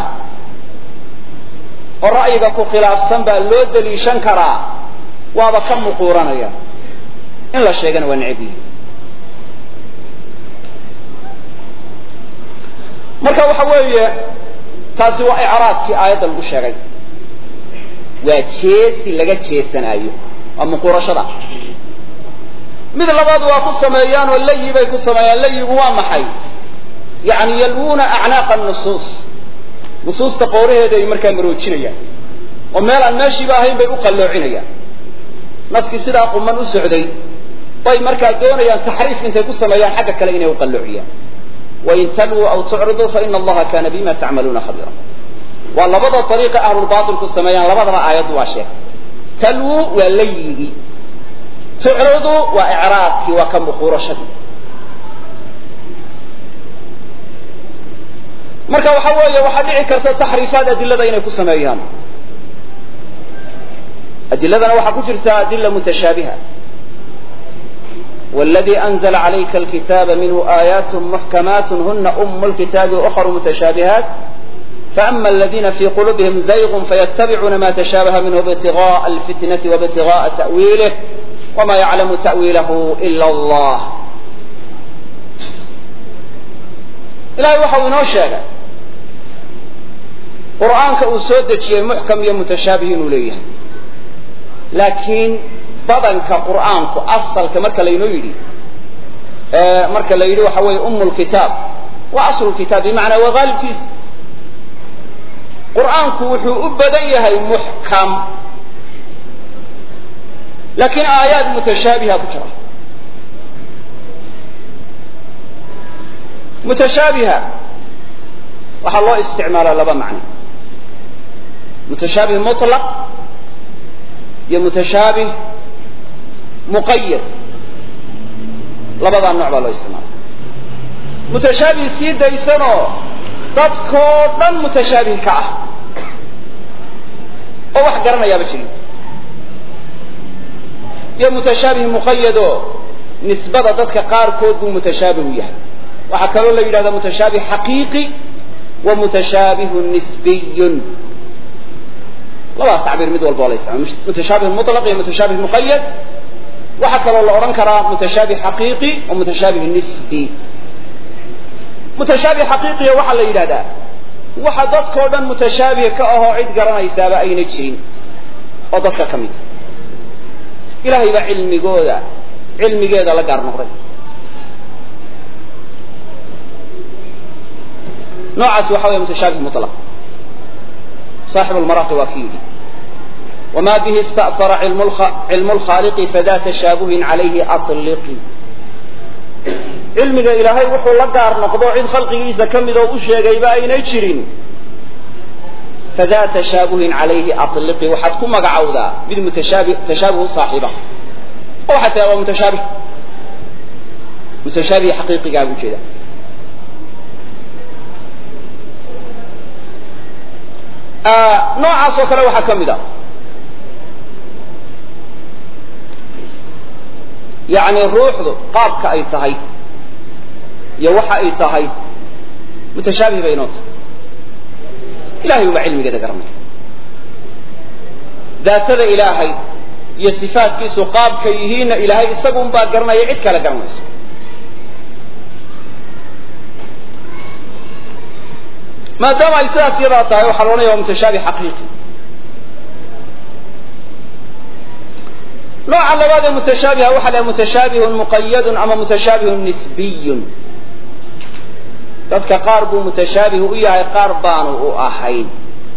oo ra'yiga ku khilaafsan baa loo daliishan karaa waaba ka muquuranaya in la sheegana waa necab yihi marka waxa weeye taasi waa icraadkii aayadda lagu sheegay waa jeesi laga jeesanaayo waa muquurashada mid labaad waa ku sameeyaan oo layi bay ku sameeyaan layigu waa maxay yani yalwuuna acnaaqa nusuus nusuusta qowraheeda ay markaa maroojinayaan oo meel aan meeshiiba ahayn bay u qalloocinayaan naskii sidaa quman u socday bay markaa doonayaan taxriif intay ku sameeyaan xagga kale inay u qalloociyaan wain talwuu aw tucriduu faina allaha kana bima tacmaluuna khabiira waa labada ariiqa ahlulbaailku sameeyaan labadaba aayaddu waa sheegtay talwuu waa layigii tucridu waa icraabkii waa ka muquurashadii marka waxa weeye waxaa dhici karta taxriifaad adilada inay ku sameeyaan adiladana waxaa ku jirta adila mutashaabiha والذي أنزل عليك الكتاب منه آيات محكمات هن أم الكتاب وأخر متشابهات فأما الذين في قلوبهم زيغ فيتبعون ما تشابه منه ابتغاء الفتنة وابتغاء تأويله وما يعلم تأويله إلا الله إلهي وحو نوشاك قرآنك أسودك محكم متشابهين ليه لكن badanka qur'aanku asalka marka la inoo yiri marka la yiri waxa way ummul kitaab wa aslu kitaab bimaana wa ghalibkiis qur'aanku wuxuu u badan yahay muhkam laakiin aayad mutashabiha ku jira mutashabiha waxa loo isticmaala laba macno mutashabih mutlaq ya mutashabih مقيد لبدا النوع بالله استعمال متشابه سيد ديسانو dadko dhan mutashabih ka ah oo wax garanaya bajiri ya mutashabih muqayyado nisbada dadka qaar kood uu mutashabih yahay waxa kale oo la yiraahdo mutashabih haqiqi wa mutashabih nisbiy laba taabir mid walba la isticmaalo mutashabih mutlaq iyo mutashabih muqayyad waxa kale oo la oran karaa mutashabih haqiqi oo mutashabih nisbi mutashabih haqiqi waxa la yiraahdaa waxa dadka oo dhan mutashabih ka ah oo cid garanaysaaba ayna jirin oo dadka kamid ilaahay ba cilmigeeda la gaar noqday noocaas waxa weeye mutashabih mutlaq صاحب المراقي وكيلي وما به استأثر علم الخالق فذا تشابه عليه أطلق علمك إلهي وحو لقار نقضو عيد خلقه إذا كمدو أشياء بأين يجرين فذا تشابه عليه أطلق وحدكم مقعودا بالمتشابه تشابه صاحبه أو حتى هو متشابه حقيقي قابل كذا noocaas oo kale waxa kamida yaani ruuxdu qaabka ay tahay iyo waxa ay tahay mutashaabih baynooda ilaahay waa cilmigeeda garanay daatada ilaahay iyo sifaadkiisu qaabka yihiin ilaahay isagu un baa garanaya cid kale garanayso ما دام أيساس يراته وحرونه يوم متشابه حقيقي نوع على هذا متشابه وحد متشابه مقيد أما متشابه نسبي تذكر قارب متشابه إياه قاربان وآحين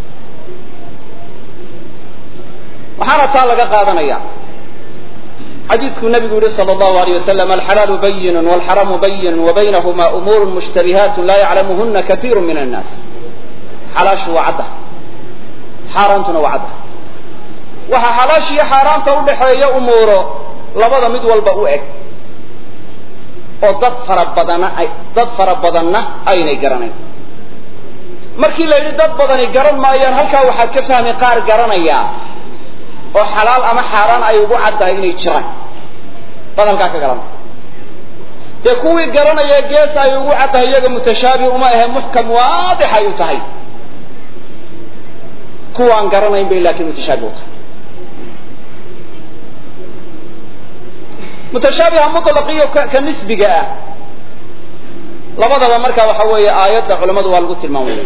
وحانا تعالى قادنا إياه حديث النبي صلى الله عليه وسلم الحلال بين والحرام بين وبينهما أمور مشتبهات لا يعلمهن كثير من الناس حلاش وعده حرامتنا وعده وها حلاش يا حرامته ودخايه أموره لبدا مid walba u eg oo dad fara badanna aynay garanay markii la yiri dad badani garan maayaan halka waxa ka fahmay qaar garanaya oo xalaal ama xaraan ay ugu caddahay inay jiraan badalka ka garan de kuwii garanaya gees ay ugu caddahay iyaga mutashaabih uma aha muhkam waadix ay tahay kuwaan garanayn bay laakiin mutashaabih mutashaabih mutlaqi ka nisbiga labadaba marka waxa weeye aayada culimadu waa lagu tilmaamay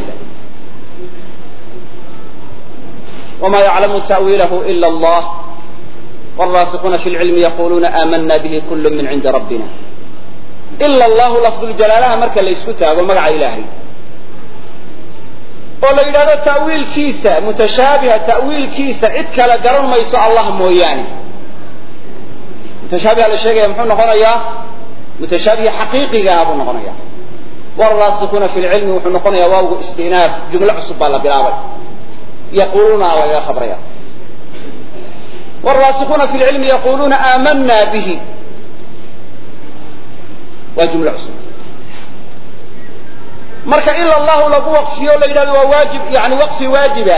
وما يعلم تأويله إلا الله والراسخون في العلم يقولون آمنا به كل من عند ربنا إلا الله لفظ الجلالة مركا ليسكتها ومقع إلهي قال إذا تأويل كيسة متشابهة تأويل كيسة إذك لقرن ما يسوء الله موياني متشابهة للشيء يمحون نقول متشابهة حقيقي يابون نقول والراسخون في العلم وحون نقول واو استئناف جملة عصبة الله بلاوي يقولون ويا خبريا والراسخون في العلم يقولون آمنا به وجملة عصبة marka ila allah lagu waqfiyo la yiraahdo waa waajib yani waqfi waajiba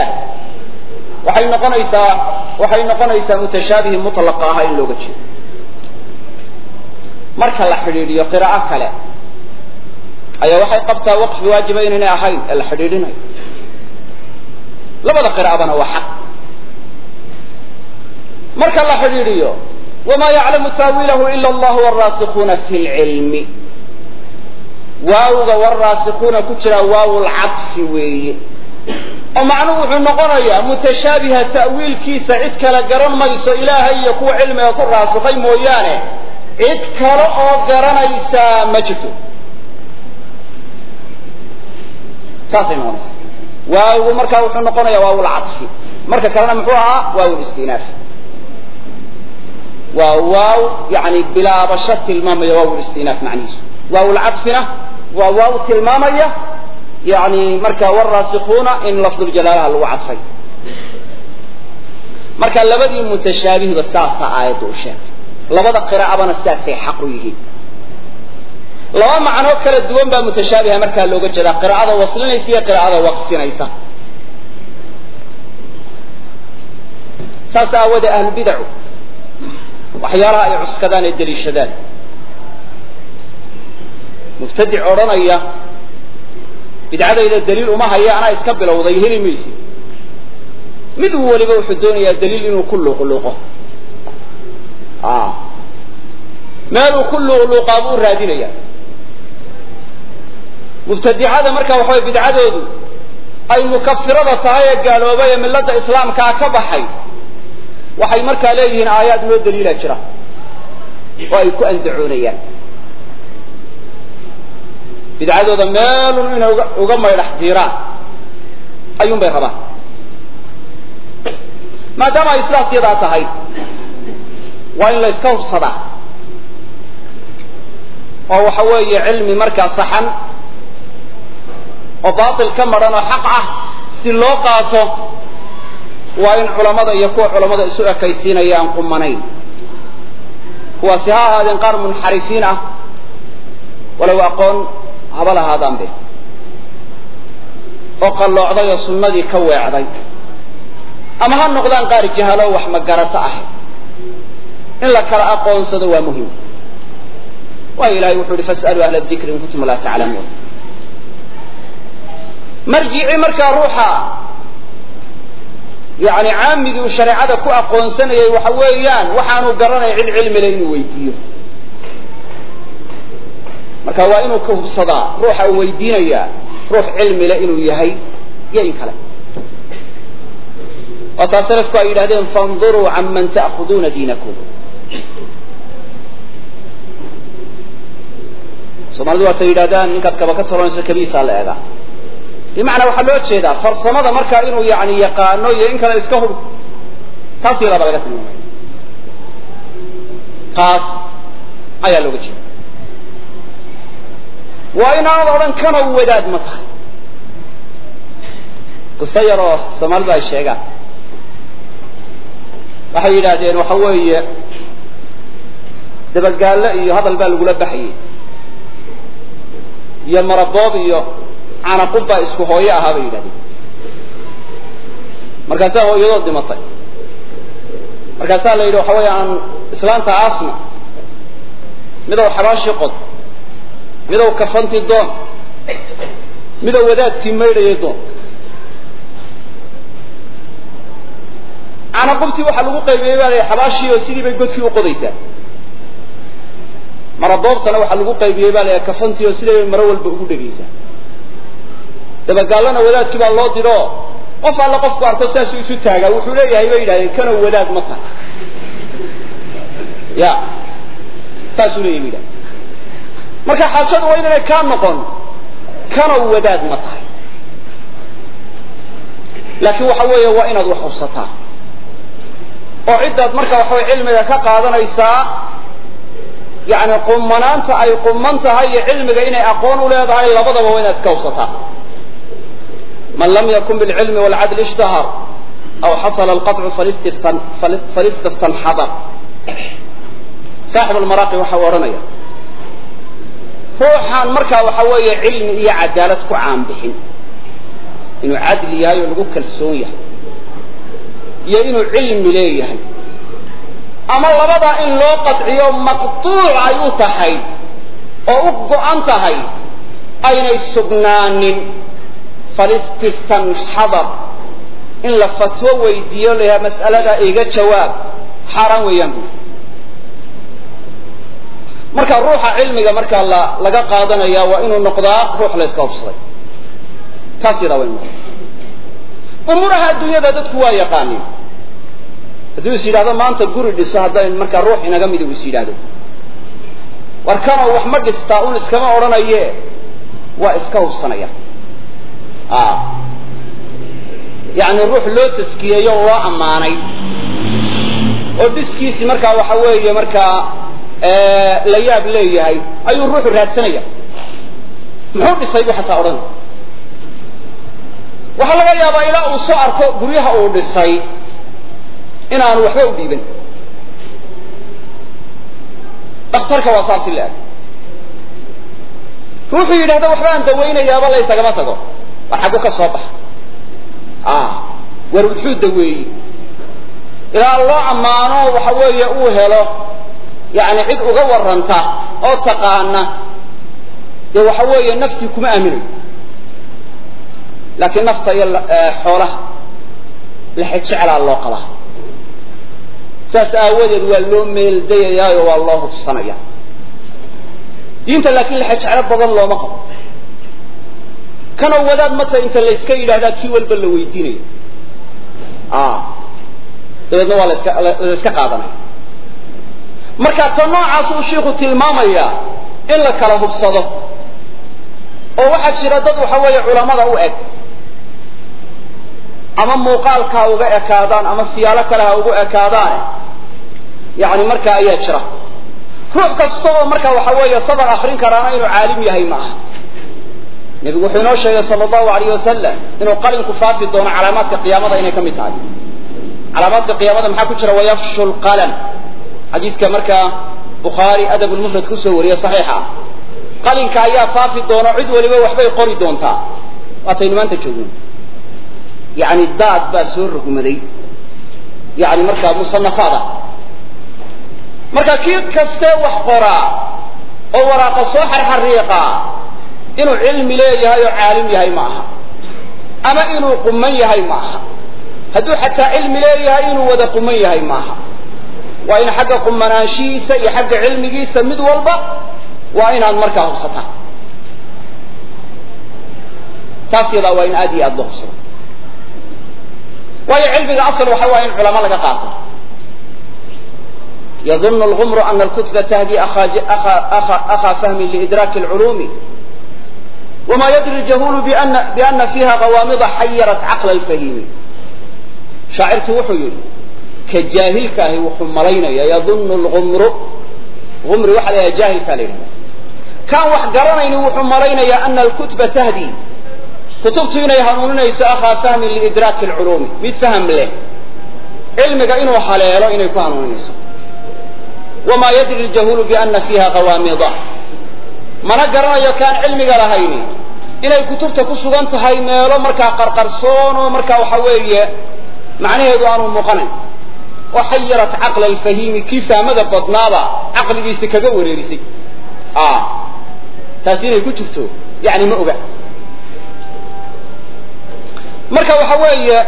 waxay noqonaysaa mutashaabih mutlaq ah in looga jeedo marka la xiriiriyo qiraa'o kale ayaa waxay qabtaa waqfi waajiba inay ahayn la xiriirinayo labada qiraa'adana waa xaq marka la xiriiriyo wama ya'lamu ta'wilahu illa Allah war-rasikhuna fil ilmi waawga war-rasikhuna ku jira waawul 'athfi weeye oo macnuhu wuxuu noqonayaa mutashaabiha ta'wiilkiisa cid kala garan mayso ilaahay iyo kuwa cilmiga ku raasikhay mooyaane cid kale oo garanaysa ma jirto saasay noqonaysaa waaw marka wuxuu noqonayaa waawul 'athfi marka kalena muxuu ahaa waawul istinaaf waaw yani bilaabasho tilmaamaya waawul istinaaf macnihiisu waawul 'athfina waa waaw tilmaamaya يعني marka warasikhuna in lafdul jalaalaha lagu cadfay marka labadii mutashaabih basaasa aayadu u sheegtay labada qiraa'abana saasay xaq u yihiin laba macno kala duwan baa mutashaabih marka looga jeeda qiraa'ada waslinaysa iyo qiraa'ada waqfinaysa saasa wada ahlu bid'ah waxyaalaha ay cuskadaan ee daliishadaan mubtadi' oranaya bid'adayda daliil uma haya ana iska bilowday heli maysi mid waliba wuxuu doonayaa daliil inuu ku luqluqo meel uu ku luqluqaabo raadinaya mubtadi'ada marka waxa bid'adoodu ay mukaffirada tahay gaaloobay millada islaamka ka baxay waxay marka leeyihiin aayad loo daliila jira oo ay ku andacoonayaan bid'adooda meelun inay uga mayrax diiraan ayuun bay rabaan maadaama ay sidaas yadaa tahay waa in la iska hubsadaa oo waxa weeye cilmi markaa saxan oo baatil ka maran oo xaq ah si loo qaato waa in culamada iyo kuwa culamada isu ekaysiinaya aan qumanayn kuwaasi ha ahaadeen qaar munxarifiin ah walow aqoon habala haadaan be oo qalloocday oo sunnadii ka weecday ama ha noqdaan qaar jahalo wax ma garata ah in la kala aqoonsado waa muhiim waa ilaahay wuxuu fas'alu ahla dhikri in kuntum la ta'lamun marji'i marka ruuxa yani caamidi uu shariicada ku aqoonsanayay waxa weeyaan waxaanu garanay cilmi leh inuu weydiiyo marka waa inuu ka hubsadaa ruuxa uu weydiinaya ruux cilmi leh inuu yahay iyo in kale oo taasarifku ay yidhahdeen fanzuruu amman ta'khuduna diinakum Soomaalidu waa yidhahdaan ninkaad kaba ka taroonaysa kaliisa la eega bimacna waxa loo jeedaa farsamada marka inuu yani yaqaano iyo in kale iska hub taas ila laga tilmaamay taas ayaa looga jeedaa waa inaad oran kana wadaad ma tahay qisayaro Soomaalidu ay sheegaan waxay yiraahdeen waxa weeye dabagaale iyo hadal baa lagu la baxayay iyo maraboob iyo ana qubba isku hooyo ahaa bay yiraahdeen markaas hooyadoo dhimatay markaas la yiraahdo waxa weeyaan islaanta asma midow xabaashi qod midow kafanti doon midow wadaadkii meeydayay doon ana qubti waxa lagu qaybiyay baa xabaashi oo sidii bay godkii u qodaysaa maraboobtana waxa lagu qaybiyay baa kafanti oo sidii bay maro walba ugu dhageysaa dabagaalana wadaadkii baa loo diro qof alla qofku arko saas uu isu taaga wuxuu leeyahay bay yiraahdeen kana wadaad ma tahay ya saas uu leeyahay marka xaajadu waa inay ka noqon kana wadaad ma tahay laakiin waxa weeye waa inaad wax xubsataa oo cidaad marka waxa cilmiga ka qaadanaysaa yani qumanaanta ay qumantahay cilmiga inay aqoon u leedahay labadaba waa inaad ka hubsataa من لم يكن بالعلم والعدل اشتهر أو حصل القطع فالاستفتن حضر صاحب المراقي وحورنا ruuxan markaa waxa weeye cilmi iyo cadaalad ku caan bixin inuu cadli yahay oo lagu kalsoon yahay iyo inuu cilmi leeyahay ama labada in loo qadciyo maqtuuc ay u tahay oo u go'an tahay aynay sugnaanin falistiftan xadar in la fatwo weydiiyo leeyahay mas'alada iga jawaab xaraan weeyaan marka ruuxa cilmiga marka laga qaadanaya waa inuu noqdaa ruux la iska hubsaday taas ila weyn umuraha adduunyada dadku waa yaqaaniin hadduu is yidhaahdo maanta guri dhiso hadday markaa ruux inaga mid uu is yidhaahdo warkanoo wax ma dhistaa un iskama odhanaye waa iska hubsanaya yani ruux loo taskiyeeyo oo loo ammaanay oo dhiskiisii markaa waxa weeye markaa la yaab leeyahay ayuu ruuxu raadsanaya muxuu dhisay buu xataa odhan waxaa laga yaabaa ilaa uu soo arko guryaha uu dhisay inaanu waxba u dhiiban dhakhtarka waa saasi la-eg ruuxuu yidhahda waxbaan dawaynayaaba la ysagama tago war xaggu ka soo baxa war wuxuu daweeyey ilaa loo ammaano waxa weeye uu helo yani cid uga warranta oo taqaana dee waxa weeye naftii kuma aaminayo laakiin nafta iyo xoolaha laxe jeclaa loo qabaa saas aawadeed waa loo meeldayayaayo waa loo hubsanaya diinta laakiin laxe jeclo badan looma qabo kanoo wadaad mata inta layska yidhahdaa kii walba la weydiinayo dabeedna waa layska qaadanaya marka ta noocaas uu shiiku tilmaamaya in la kala hubsado oo waxaa jira dad waxa weeye culamada u eg ama muuqaalka uga ekaadaan ama siyaalo kale ha ugu ekaadaane yani markaa ayaa jira ruux kasta oo marka waxa weeye sadar akrin karaana inuu caalim yahay ma aha nebigu wuxuu inoo sheegay sala allahu alayh wasalam inuu qalinku faafi doono calaamaadka qiyaamada inay ka mid tahay calaamaadka qiyaamada maxaa ku jira wayafshu lqalam xadiiska markaa bukhaari adab lmufrad kusoo wariye saxiixa qalinka ayaa faafi doona cid waliba waxbay qori doontaa waataynu maanta joogno yani daad baa soo rogmaday yani markaa musanafaada marka kii kastee wax qoraa oo waraaqa soo xarxariiqaa inuu cilmi leeyahay oo caalim yahay ma aha ama inuu quman yahay ma aha hadduu xataa cilmi leeyahay inuu wada quman yahay ma aha waa in xagga qumanaanshihiisa iyo xagga cilmigiisa mid walba waa inaad markaa hubsataan taas yadaa waa in aad iyo aad loo hubsado waayo cilmiga asal waxa waa in culamo laga qaato يظن الغمر أن الكتب تهدي أخا فهم لإدراك العلوم وما يدري الجهول بأن فيها غوامض حيرت عقل الفهيم شاعرت وحي كجاهل كاهي وحمرين يظن الغمر غمر واحد يا جاهل كالين كان وحقرين وحمرين أن الكتب تهدي كتبت هنا يهنون أخا فهم لإدراك العلوم متفهم له علمك إنه حلال إنه يكون نيسا وما يدري الجهول بأن فيها غوامض ما نقرأ كان علمك لهيني إلى الكتب تكسو أنت هاي ميلو مركا قرقرصون ومركا وحوية معناه يدوان مقنن وحيرت عقل الفهيم كيف ماذا بطنابا عقل بيستك قول يرسي تأثير يقول شفتو يعني ما أبع مركا وحوية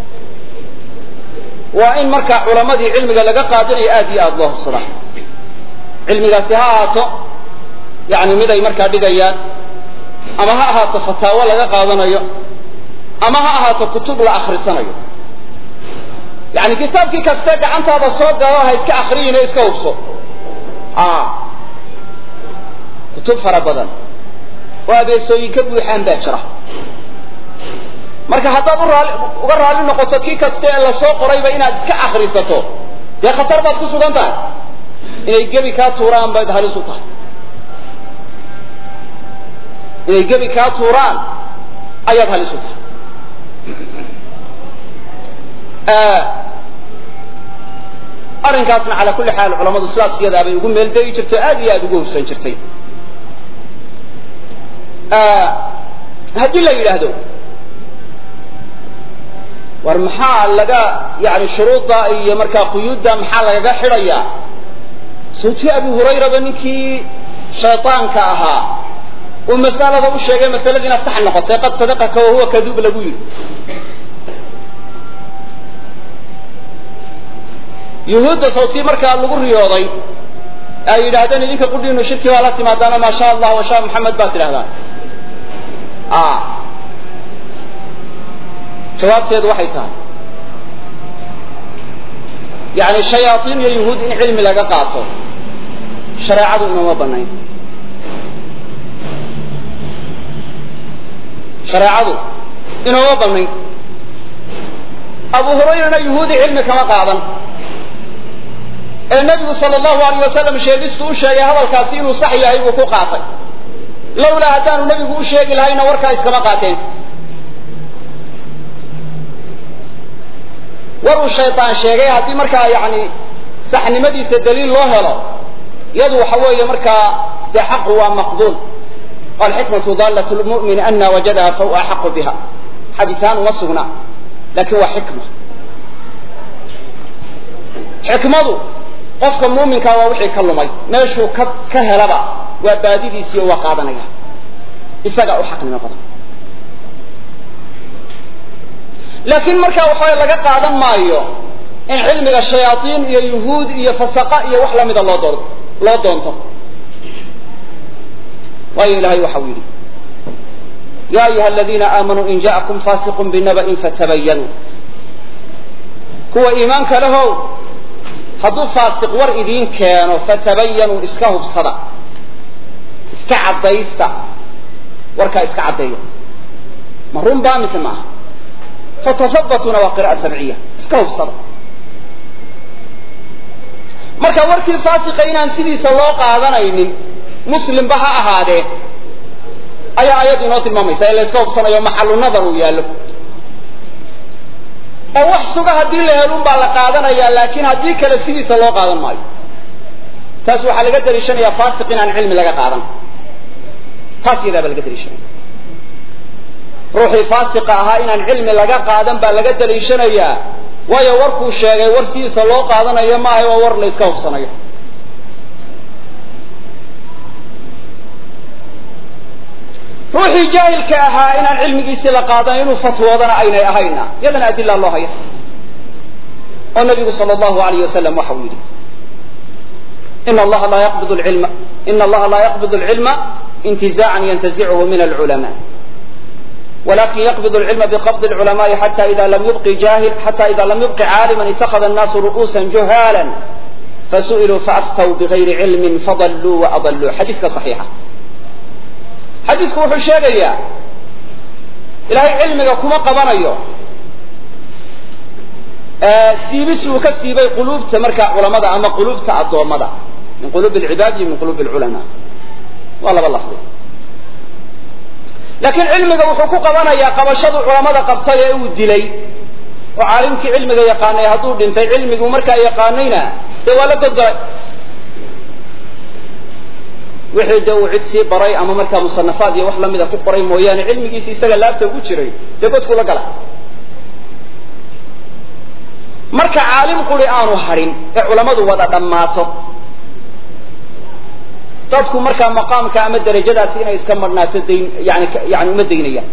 وإن مركا علماء علمك لقى قادر يأدي الله الصلاة علمك سهاته يعني مدى مركا دقيان أما هاته فتاوى لقى قادنا أما هاته كتب لآخر سنة يعني كتاب كي كستاك عنت هذا الصوت ده هيسك آخرين هيسك وبصو كتب فربضا وابي سوي كبو حان باشرة marka hadaad uga raali noqoto kii kaste la soo qorayba inaad iska akhrisato dee khatar baad ku sugan tahay inay gebi kaa tuuraan baad halis u tahay inay gebi kaa tuuraan ayaad halis u tahay arrinkaasna calaa kulli xaal culamadu sidaas iyadaa bay ugu meeldayi jirtay aad iyo aad ugu hubsan jirtay haddii la yidhaahdo war maxaa laga yani shuruudda iyo markaa quyuudda maxaa lagaga xidhayaa sawti abu hurayraba ninkii shayطaanka ahaa uu masalada u sheegay masaladiina sax noqotay qad sadaqaka wa huwa kaduub lagu yidhi yuhuudda sawti markaa lagu riyooday ay yidhaahdeen idinka qudhiinu shirki baa la timaadaana maa sha allah wa sha maxamed baad tidhahdaan jawaabteedu waxay tahay yani shayaaطiin iyo yuhuud in cilmi laga qaato shareecadu inoma banayn shareecadu inoma banayn abu hurayrana yuhuudi cilmi kama qaadan ee nebigu sala allahu alayh wasalam sheegistu u sheegay hadalkaasi inuu sax yahay buu ku qaatay lawlaa haddaanu nebigu u sheegi lahayna warkaa iskama qaateen war uu shayطaan sheegay haddii markaa yani saxnimadiisa daliil loo helo iyadu waxa weeye markaa dee xaqu waa maqbuul alxikmatu dalat lmu'min ana wajadaha fahuwa axaqu biha xadiiaan uma sugna lakin waa xikma xikmadu qofka muuminkaa waa wixii ka lumay meeshuu ka helaba waa baadidiisii oo waa qaadanaya isagaa u xaqnimo badan laakiin markaa waxaa laga qaadan maayo in cilmiga shayaaطiin iyo yuhuud iyo fasaqa iyo wax lamida loo doonto waayo ilahay waxa uu yidhi ya ayuha aladiina aamanuu in ja'akum fasiqun binaba'in fatabayanuu kuwa iimaanka lahow hadduu faasiq war idiin keeno fatabayanuu iska hubsada iska caddaysta warkaa iska caddeeya ma run baa mise maaha fatafabbatuna waa qira'a sabciya iska hubsada marka warkii faasiqa inaan sidiisa loo qaadanaynin muslimba ha ahaadee ayaa ayaddu inoo tilmaamaysa in la iska hubsanayo maxalu nadar uu yaallo oo wax suga haddii la helun baa la qaadanaya laakiin haddii kale sidiisa loo qaadan maayo taas waxaa laga daliishanayaa faasiq inaan cilmi laga qaadan taas yadaa baa laga daliishanaya ruuxii faasiqa ahaa inaan cilmi laga qaadan baa laga daliishanayaa waayo warkuu sheegay war sidiisa loo qaadanayo maaha waa war la iska hubsanayo ruuxii jaahilka ahaa inaan cilmigiisii la qaadan inuu fatwoodana aynay ahayna iyadana adila loo haya oo nabigu sal allahu alayh wasalam waxa uu yidhi in allaha laa yaqbid alcilma intizaacan yantazichu min alculama ولكن يقبض العلم بقبض العلماء حتى إذا لم يبق عالما اتخذ الناس رؤوسا جهالا فسئلوا فأفتوا بغير علم فضلوا وأضلوا حديثك صحيحة حديثك وحو الشيغية إلهي علمك كما قبنايو سيبس وكسيبي قلوب تمركع علماء أما قلوب تأطومضة من قلوب العباد من قلوب العلماء والله بالله خير laakiin cilmiga wuxuu ku qabanayaa qabashadu culamada qabtay ee uu dilay oo caalimkii cilmiga yaqaanay hadduu dhintay cilmigu markaa yaqaanayna dee waa la godgalay wixii dee uu cid sii baray ama markaa musanafaad iyo wax lamida ku qoray mooyaane cilmigiisi isaga laabta ugu jiray dee godku la gala marka caalim quri aanu harin ee culamadu wada dhammaato dadku markaa maqaamka ama darajadaasi inay iska marnaato yani uma daynayaan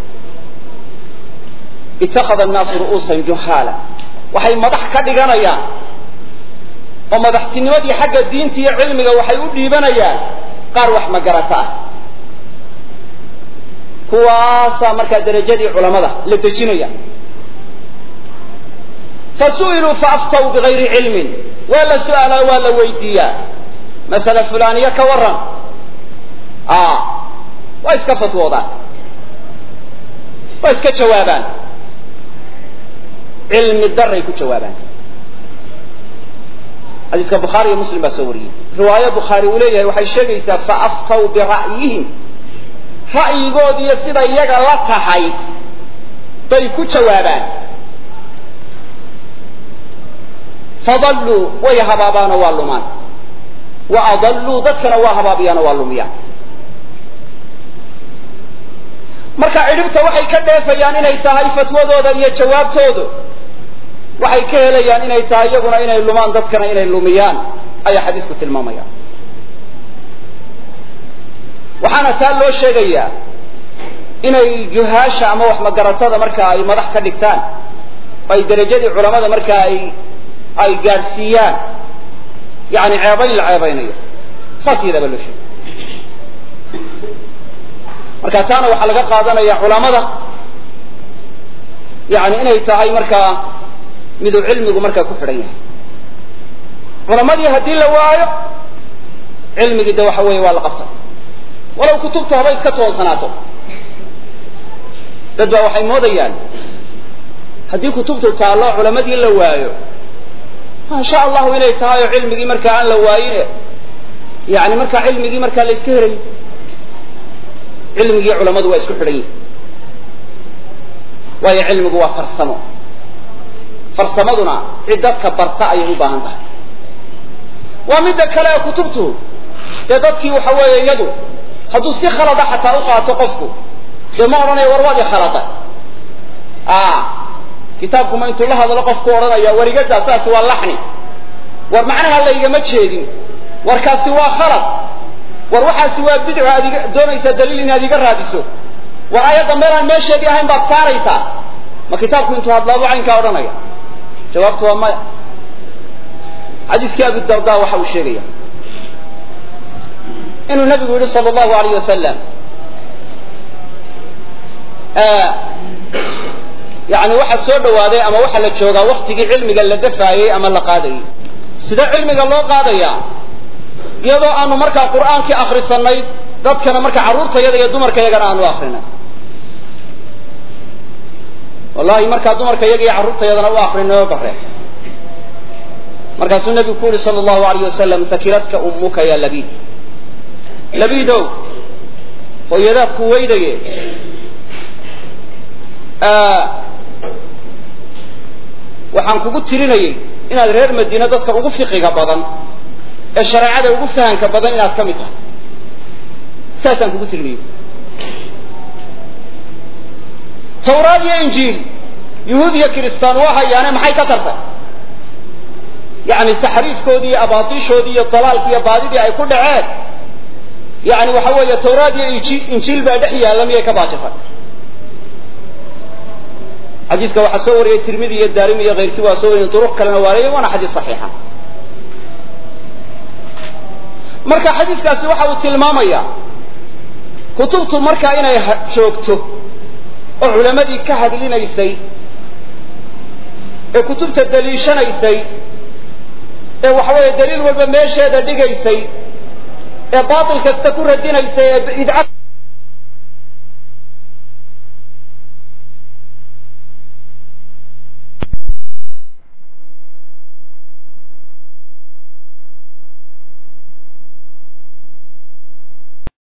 ittakhada annaasu ru'uusan juhaala waxay madax ka dhiganayaan oo madaxtinimadii xagga diinta iyo cilmiga waxay u dhiibanayaan qaar wax magarata ah kuwaasaa markaa darajadii culamada la dejinaya fasu'iluu faaftaw bigayri cilmin waa la su'aalaa waa la weydiiyaa masala fulaniya ka waran waa iska fatwoodaan waa iska jawaabaan cilmi daray ku jawaabaan xadiiska bukhaari iyo muslim baa soo wariyey riwaayo bukhaari uu leeyahay waxay sheegaysaa faaftaw bira'yihim ra'yigoodiiyo sida iyaga la tahay bay ku jawaabaan fadalluu way habaabaanoo waa lumaan wa adalluu dadkana waa habaabiyaano waa lumiyaan marka cidhibta waxay ka dheefayaan inay tahay fatwadooda iyo jawaabtoodu waxay ka helayaan inay tahay iyaguna inay lumaan dadkana inay lumiyaan ayaa xadiisku tilmaamaya waxaana taa loo sheegayaa inay juhaasha ama wax magaratada marka ay madax ka dhigtaan ay darajadii culamada marka ay gaadhsiiyaan yani ceebayn la ceebaynayo saas iyadaba loo sheegay marka taana waxaa laga qaadanaya culamada yani inay tahay markaa miduu cilmigu markaa ku xidhan yahay culamadii haddii la waayo cilmigii de waxa weeye waa la qabta walow kutubtu haba iska toonsanaato dad baa waxay moodayaan haddii kutubtu taallo culamadii la waayo insha allahu inay tahay oo cilmigii markaa aan la waayine yani markaa cilmigii markaa la iska helayo cilmigii culamadu waa isku xidhan yihin waayo cilmigu waa farsamo farsamaduna cid dadka barta ayay u baahan tahay waa midda kale ee kutubtu dee dadkii waxa weeye iyadu hadduu si khalada xataa u qaato qofku dee ma odhanayo war waad i khaladay kitaabkuma intuu la hadlo qofku odhanaya warigadaa saas waa laxni war macnaha laygama jeedin warkaasi waa khalad war waxaasi waa bidco aad doonaysaa daliil inaad iga raadiso war ayadda meel aan meesheedii ahayn baad saaraysaa ma kitaabku intuu hadlaabo caynkaa odhanaya jawaabtu waa maya xadiiskii abi darda waxa uu sheegaya inuu nabigu yihi sal allahu alayh wasalam yani waxa soo dhawaaday ama waxa la joogaa waktigii cilmiga la dafaayey ama la qaadayay sida cilmiga loo qaadayaa iyadoo aanu markaa qur'aankii akrisanay dadkana markaa carruurtayada iyo dumarkayagana aanu akrinay wallahi markaa dumarkayaga iyo carruurtayadana u akrinay oo bare markaasuu nabigu ku yihi sal allahu alayh wasalam sakiradka ummuka ya labid labidow hooyadaa ku weydaye waxaan kugu tirinayay inaad reer madiina dadka ugu fiqiga badan ee shareecada ugu fahanka badan inaad ka mid tahay saasaan kugu tirinayay tawraad iyo injiil yuhuud iyo kiristaan waa hayaane maxay ka tartay yani taxriifkoodii iyo abaatiishoodii iyo dalaalkii iyo baadidii ay ku dhaceen yani waxa weeye tawraad iyo injiil baa dhex yaalla miyay ka baajisay xadiiska waxaa soo wariyey tirmidi iyo daarimi iyo keyrkii waa soo wariyeen duruq kalena waariyay waana xadiis saxiixa marka xadiiskaasi waxa uu tilmaamayaa kutubtu markaa inay joogto oo culamadii ka hadlinaysay ee kutubta daliishanaysay ee waxa weeye daliil walba meesheeda dhigaysay ee baatil kasta ku radinaysay ee bidca